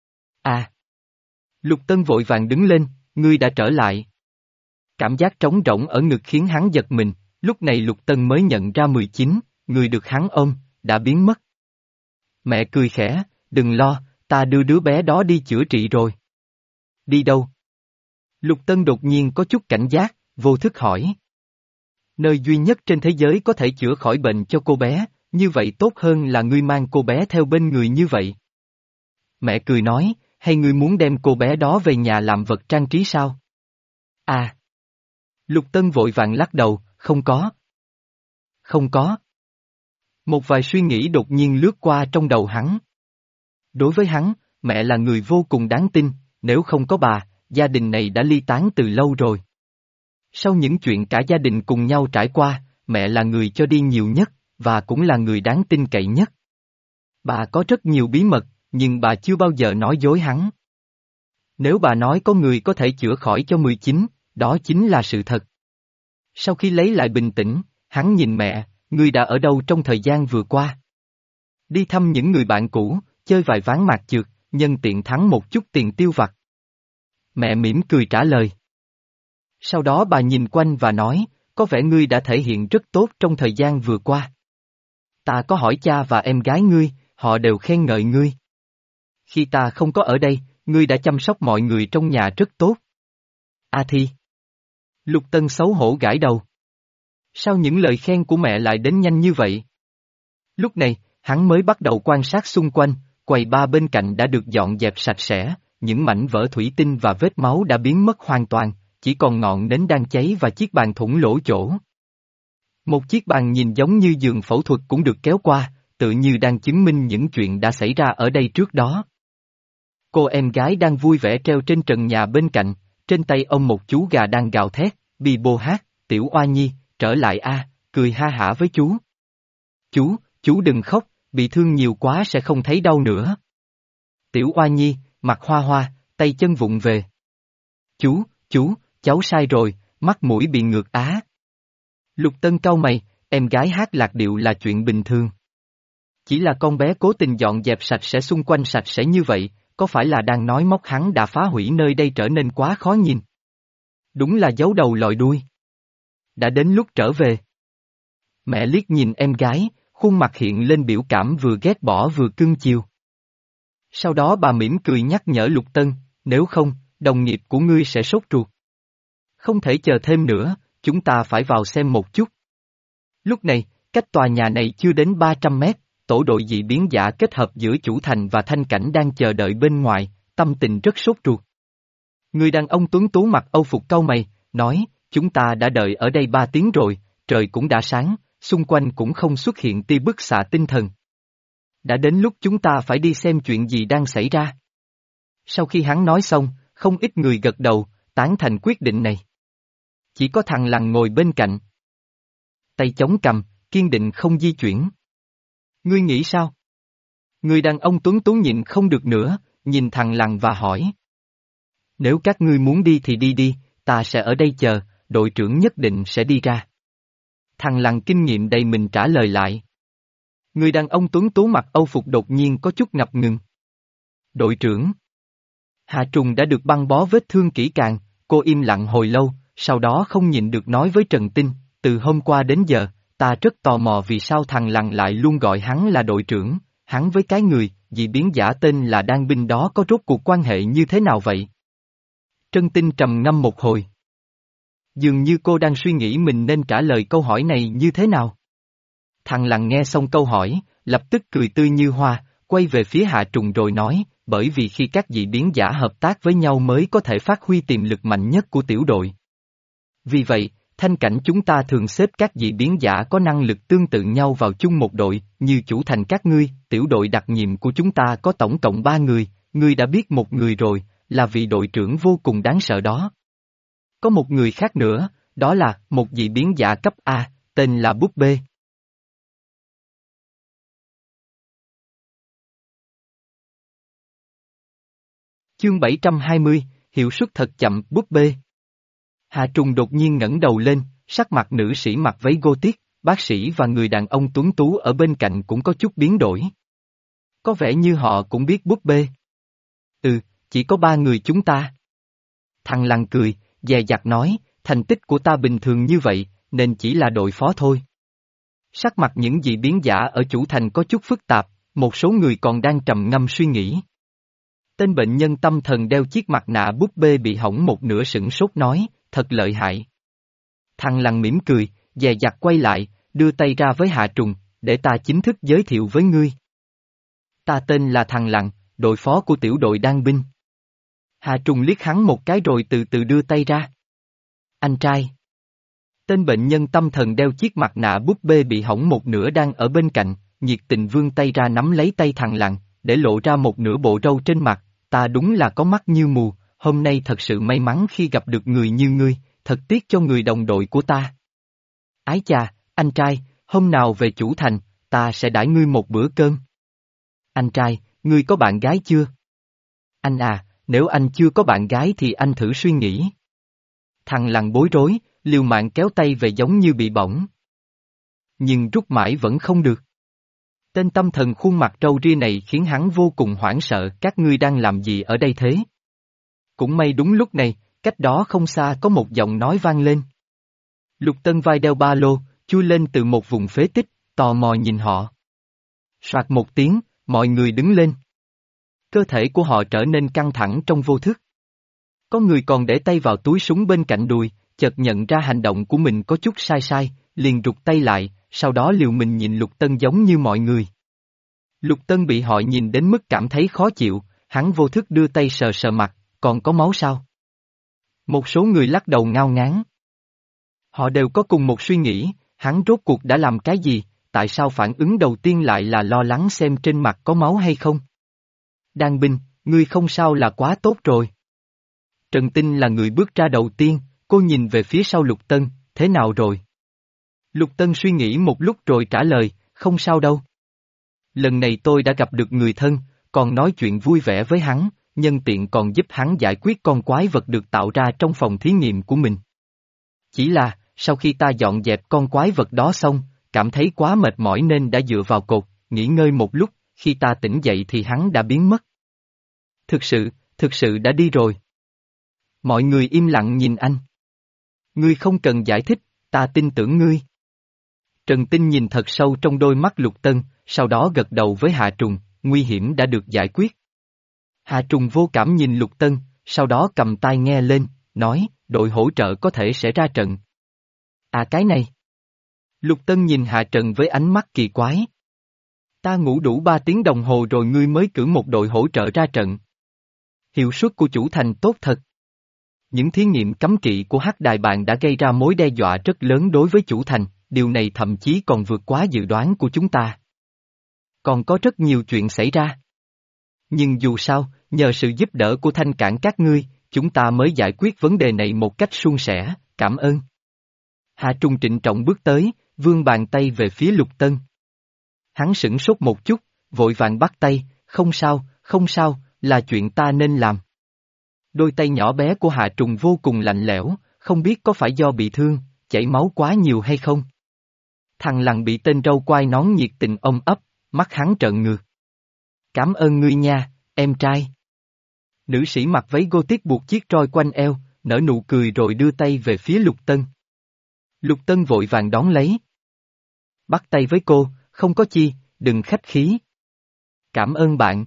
Speaker 1: À! Lục Tân vội vàng đứng lên, ngươi đã trở lại. Cảm giác trống rỗng ở ngực khiến hắn giật mình, lúc này Lục Tân mới nhận ra mười chín, người được hắn ôm, đã biến mất. Mẹ cười khẽ, đừng lo, ta đưa đứa bé đó đi chữa trị rồi. Đi đâu? Lục Tân đột nhiên có chút cảnh giác, vô thức hỏi. Nơi duy nhất trên thế giới có thể chữa khỏi bệnh cho cô bé, như vậy tốt hơn là ngươi mang cô bé theo bên người như vậy. Mẹ cười nói, hay ngươi muốn đem cô bé đó về nhà làm vật trang trí sao? À! Lục Tân vội vàng lắc đầu, không có. Không có. Một vài suy nghĩ đột nhiên lướt qua trong đầu hắn. Đối với hắn, mẹ là người vô cùng đáng tin, nếu không có bà, gia đình này đã ly tán từ lâu rồi. Sau những chuyện cả gia đình cùng nhau trải qua, mẹ là người cho đi nhiều nhất, và cũng là người đáng tin cậy nhất. Bà có rất nhiều bí mật, nhưng bà chưa bao giờ nói dối hắn. Nếu bà nói có người có thể chữa khỏi cho mười chín, đó chính là sự thật. Sau khi lấy lại bình tĩnh, hắn nhìn mẹ, ngươi đã ở đâu trong thời gian vừa qua? Đi thăm những người bạn cũ, chơi vài ván mạc chược, nhân tiện thắng một chút tiền tiêu vặt. Mẹ mỉm cười trả lời. Sau đó bà nhìn quanh và nói, có vẻ ngươi đã thể hiện rất tốt trong thời gian vừa qua. Ta có hỏi cha và em gái ngươi, họ đều khen ngợi ngươi. Khi ta không có ở đây, ngươi đã chăm sóc mọi người trong nhà rất tốt. À thì. Lục Tân xấu hổ gãi đầu. Sao những lời khen của mẹ lại đến nhanh như vậy? Lúc này, hắn mới bắt đầu quan sát xung quanh, quầy ba bên cạnh đã được dọn dẹp sạch sẽ, những mảnh vỡ thủy tinh và vết máu đã biến mất hoàn toàn, chỉ còn ngọn nến đang cháy và chiếc bàn thủng lỗ chỗ. Một chiếc bàn nhìn giống như giường phẫu thuật cũng được kéo qua, tự như đang chứng minh những chuyện đã xảy ra ở đây trước đó. Cô em gái đang vui vẻ treo trên trần nhà bên cạnh, trên tay ôm một chú gà đang gào thét, bì bô hát, tiểu oa nhi, trở lại a, cười ha hả với chú. Chú, chú đừng khóc, bị thương nhiều quá sẽ không thấy đau nữa. Tiểu Oa Nhi, mặt hoa hoa, tay chân vụng về. Chú, chú, cháu sai rồi, mắt mũi bị ngược á. Lục Tân cau mày, em gái hát lạc điệu là chuyện bình thường. Chỉ là con bé cố tình dọn dẹp sạch sẽ xung quanh sạch sẽ như vậy, có phải là đang nói móc hắn đã phá hủy nơi đây trở nên quá khó nhìn? Đúng là giấu đầu lòi đuôi. Đã đến lúc trở về. Mẹ liếc nhìn em gái, khuôn mặt hiện lên biểu cảm vừa ghét bỏ vừa cưng chiều. Sau đó bà mỉm cười nhắc nhở Lục Tân, nếu không, đồng nghiệp của ngươi sẽ sốt ruột. Không thể chờ thêm nữa, chúng ta phải vào xem một chút. Lúc này, cách tòa nhà này chưa đến ba trăm mét, tổ đội dị biến giả kết hợp giữa chủ thành và thanh cảnh đang chờ đợi bên ngoài, tâm tình rất sốt ruột. Người đàn ông tuấn tú mặc âu phục cau mày, nói, chúng ta đã đợi ở đây ba tiếng rồi, trời cũng đã sáng, xung quanh cũng không xuất hiện tia bức xạ tinh thần. Đã đến lúc chúng ta phải đi xem chuyện gì đang xảy ra. Sau khi hắn nói xong, không ít người gật đầu, tán thành quyết định này. Chỉ có thằng Lằn ngồi bên cạnh. Tay chống cằm, kiên định không di chuyển. Ngươi nghĩ sao? Người đàn ông tuấn tú nhịn không được nữa, nhìn thằng Lằn và hỏi. Nếu các ngươi muốn đi thì đi đi, ta sẽ ở đây chờ, đội trưởng nhất định sẽ đi ra. Thằng Lằn kinh nghiệm đầy mình trả lời lại. Người đàn ông tuấn tú mặc âu phục đột nhiên có chút ngập ngừng. Đội trưởng. Hà Trùng đã được băng bó vết thương kỹ càng, cô im lặng hồi lâu, sau đó không nhịn được nói với Trần Tinh, từ hôm qua đến giờ, ta rất tò mò vì sao thằng Lằn lại luôn gọi hắn là đội trưởng, hắn với cái người, dị biến giả tên là Đan Binh đó có rốt cuộc quan hệ như thế nào vậy? Trân Tinh trầm ngâm một hồi. Dường như cô đang suy nghĩ mình nên trả lời câu hỏi này như thế nào. Thằng Lằn nghe xong câu hỏi, lập tức cười tươi như hoa, quay về phía Hạ Trùng rồi nói, bởi vì khi các dị biến giả hợp tác với nhau mới có thể phát huy tiềm lực mạnh nhất của tiểu đội. Vì vậy, thanh cảnh chúng ta thường xếp các dị biến giả có năng lực tương tự nhau vào chung một đội, như chủ thành các ngươi, tiểu đội đặc nhiệm của chúng ta có tổng cộng ba người, ngươi đã biết một người rồi, là vị đội trưởng vô cùng đáng sợ đó. Có một người khác nữa, đó là một dị biến giả cấp A, tên là Búp Bê. Chương bảy trăm hai mươi, hiệu suất thật chậm, Búp Bê. Hà Trùng đột nhiên ngẩng đầu lên, sắc mặt nữ sĩ mặc váy Gothic, bác sĩ và người đàn ông tuấn tú ở bên cạnh cũng có chút biến đổi. Có vẻ như họ cũng biết Búp Bê. Ừ, chỉ có ba người chúng ta. Thằng Lằn cười, dè dặt nói, thành tích của ta bình thường như vậy, nên chỉ là đội phó thôi. Sắc mặt những dị biến giả ở chủ thành có chút phức tạp, một số người còn đang trầm ngâm suy nghĩ. Tên bệnh nhân tâm thần đeo chiếc mặt nạ Búp Bê bị hỏng một nửa sửng sốt nói, thật lợi hại. Thằng Lằn mỉm cười, dè dặt quay lại, đưa tay ra với Hạ Trùng, để ta chính thức giới thiệu với ngươi. Ta tên là thằng Lằn, đội phó của tiểu đội Đan Binh. Hạ Trùng liếc hắn một cái rồi từ từ đưa tay ra. Anh trai. Tên bệnh nhân tâm thần đeo chiếc mặt nạ Búp Bê bị hỏng một nửa đang ở bên cạnh, nhiệt tình vươn tay ra nắm lấy tay thằng Lằn, để lộ ra một nửa bộ râu trên mặt, ta đúng là có mắt như mù, hôm nay thật sự may mắn khi gặp được người như ngươi, thật tiếc cho người đồng đội của ta. Ái chà, anh trai, hôm nào về chủ thành, ta sẽ đãi ngươi một bữa cơm. Anh trai, ngươi có bạn gái chưa? Anh à, nếu anh chưa có bạn gái thì anh thử suy nghĩ. Thằng Lằn bối rối, liều mạng kéo tay về giống như bị bỏng. Nhưng rút mãi vẫn không được. Tên tâm thần khuôn mặt râu ria này khiến hắn vô cùng hoảng sợ, các ngươi đang làm gì ở đây thế? Cũng may đúng lúc này, cách đó không xa có một giọng nói vang lên. Lục Tân vai đeo ba lô, chui lên từ một vùng phế tích, tò mò nhìn họ. Soạt một tiếng, mọi người đứng lên. Cơ thể của họ trở nên căng thẳng trong vô thức. Có người còn để tay vào túi súng bên cạnh đùi, chợt nhận ra hành động của mình có chút sai sai, liền rụt tay lại, sau đó liều mình nhìn Lục Tân giống như mọi người. Lục Tân bị họ nhìn đến mức cảm thấy khó chịu, hắn vô thức đưa tay sờ sờ mặt, còn có máu sao? Một số người lắc đầu ngao ngán. Họ đều có cùng một suy nghĩ, hắn rốt cuộc đã làm cái gì, tại sao phản ứng đầu tiên lại là lo lắng xem trên mặt có máu hay không? Đan Binh, ngươi không sao là quá tốt rồi. Trần Tinh là người bước ra đầu tiên, cô nhìn về phía sau Lục Tân, thế nào rồi? Lục Tân suy nghĩ một lúc rồi trả lời, không sao đâu. Lần này tôi đã gặp được người thân, còn nói chuyện vui vẻ với hắn, nhân tiện còn giúp hắn giải quyết con quái vật được tạo ra trong phòng thí nghiệm của mình. Chỉ là, sau khi ta dọn dẹp con quái vật đó xong, cảm thấy quá mệt mỏi nên đã dựa vào cột, nghỉ ngơi một lúc, khi ta tỉnh dậy thì hắn đã biến mất. Thực sự, thực sự đã đi rồi. Mọi người im lặng nhìn anh. Ngươi không cần giải thích, ta tin tưởng ngươi. Trần Tinh nhìn thật sâu trong đôi mắt Lục Tân, sau đó gật đầu với Hạ Trùng, nguy hiểm đã được giải quyết. Hạ Trùng vô cảm nhìn Lục Tân, sau đó cầm tai nghe lên, nói, đội hỗ trợ có thể sẽ ra trận. À cái này. Lục Tân nhìn Hạ Trần với ánh mắt kỳ quái. Ta ngủ đủ ba tiếng đồng hồ rồi ngươi mới cử một đội hỗ trợ ra trận. Hiệu suất của chủ thành tốt thật. Những thí nghiệm cấm kỵ của Hắc Đài bạn đã gây ra mối đe dọa rất lớn đối với chủ thành, điều này thậm chí còn vượt quá dự đoán của chúng ta. Còn có rất nhiều chuyện xảy ra. Nhưng dù sao, nhờ sự giúp đỡ của Thanh Cảng các ngươi, chúng ta mới giải quyết vấn đề này một cách suôn sẻ, cảm ơn. Hạ Trung trịnh trọng bước tới, vươn bàn tay về phía Lục Tân. Hắn sửng sốt một chút, vội vàng bắt tay, không sao, không sao, là chuyện ta nên làm. Đôi tay nhỏ bé của Hạ Trùng vô cùng lạnh lẽo, không biết có phải do bị thương, chảy máu quá nhiều hay không. Thằng lằn bị tên râu quai nón nhiệt tình ôm ấp, mắt hắn trợn ngược. Cảm ơn ngươi nha, em trai. Nữ sĩ mặc váy Gothic buộc chiếc roi quanh eo, nở nụ cười rồi đưa tay về phía Lục Tân. Lục Tân vội vàng đón lấy. Bắt tay với cô, không có chi, đừng khách khí. Cảm ơn bạn.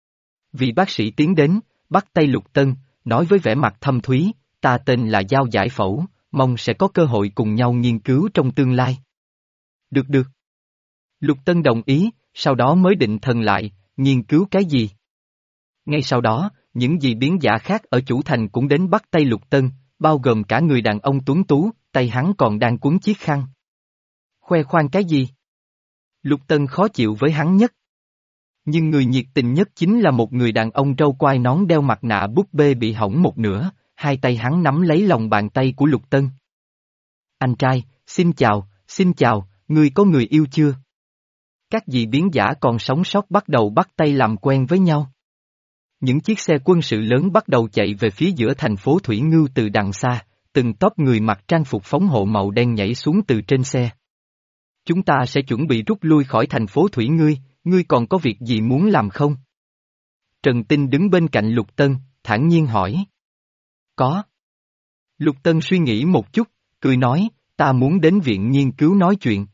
Speaker 1: Vị bác sĩ tiến đến, bắt tay Lục Tân, nói với vẻ mặt thâm thúy, ta tên là Giao Giải Phẫu, mong sẽ có cơ hội cùng nhau nghiên cứu trong tương lai. Được được. Lục Tân đồng ý, sau đó mới định thần lại, nghiên cứu cái gì? Ngay sau đó, những dị biến giả khác ở chủ thành cũng đến bắt tay Lục Tân, bao gồm cả người đàn ông tuấn tú, tay hắn còn đang quấn chiếc khăn. Khoe khoang cái gì? Lục Tân khó chịu với hắn nhất. Nhưng người nhiệt tình nhất chính là một người đàn ông râu quai nón đeo mặt nạ búp bê bị hỏng một nửa, hai tay hắn nắm lấy lòng bàn tay của Lục Tân. Anh trai, xin chào, xin chào, ngươi có người yêu chưa? Các dị biến giả còn sống sót bắt đầu bắt tay làm quen với nhau. Những chiếc xe quân sự lớn bắt đầu chạy về phía giữa thành phố Thủy Ngưu từ đằng xa, từng tốp người mặc trang phục phóng hộ màu đen nhảy xuống từ trên xe. Chúng ta sẽ chuẩn bị rút lui khỏi thành phố Thủy Ngưu, ngươi còn có việc gì muốn làm không? Trần Tinh đứng bên cạnh Lục Tân, thản nhiên hỏi. Có. Lục Tân suy nghĩ một chút, cười nói, ta muốn đến viện nghiên cứu nói chuyện.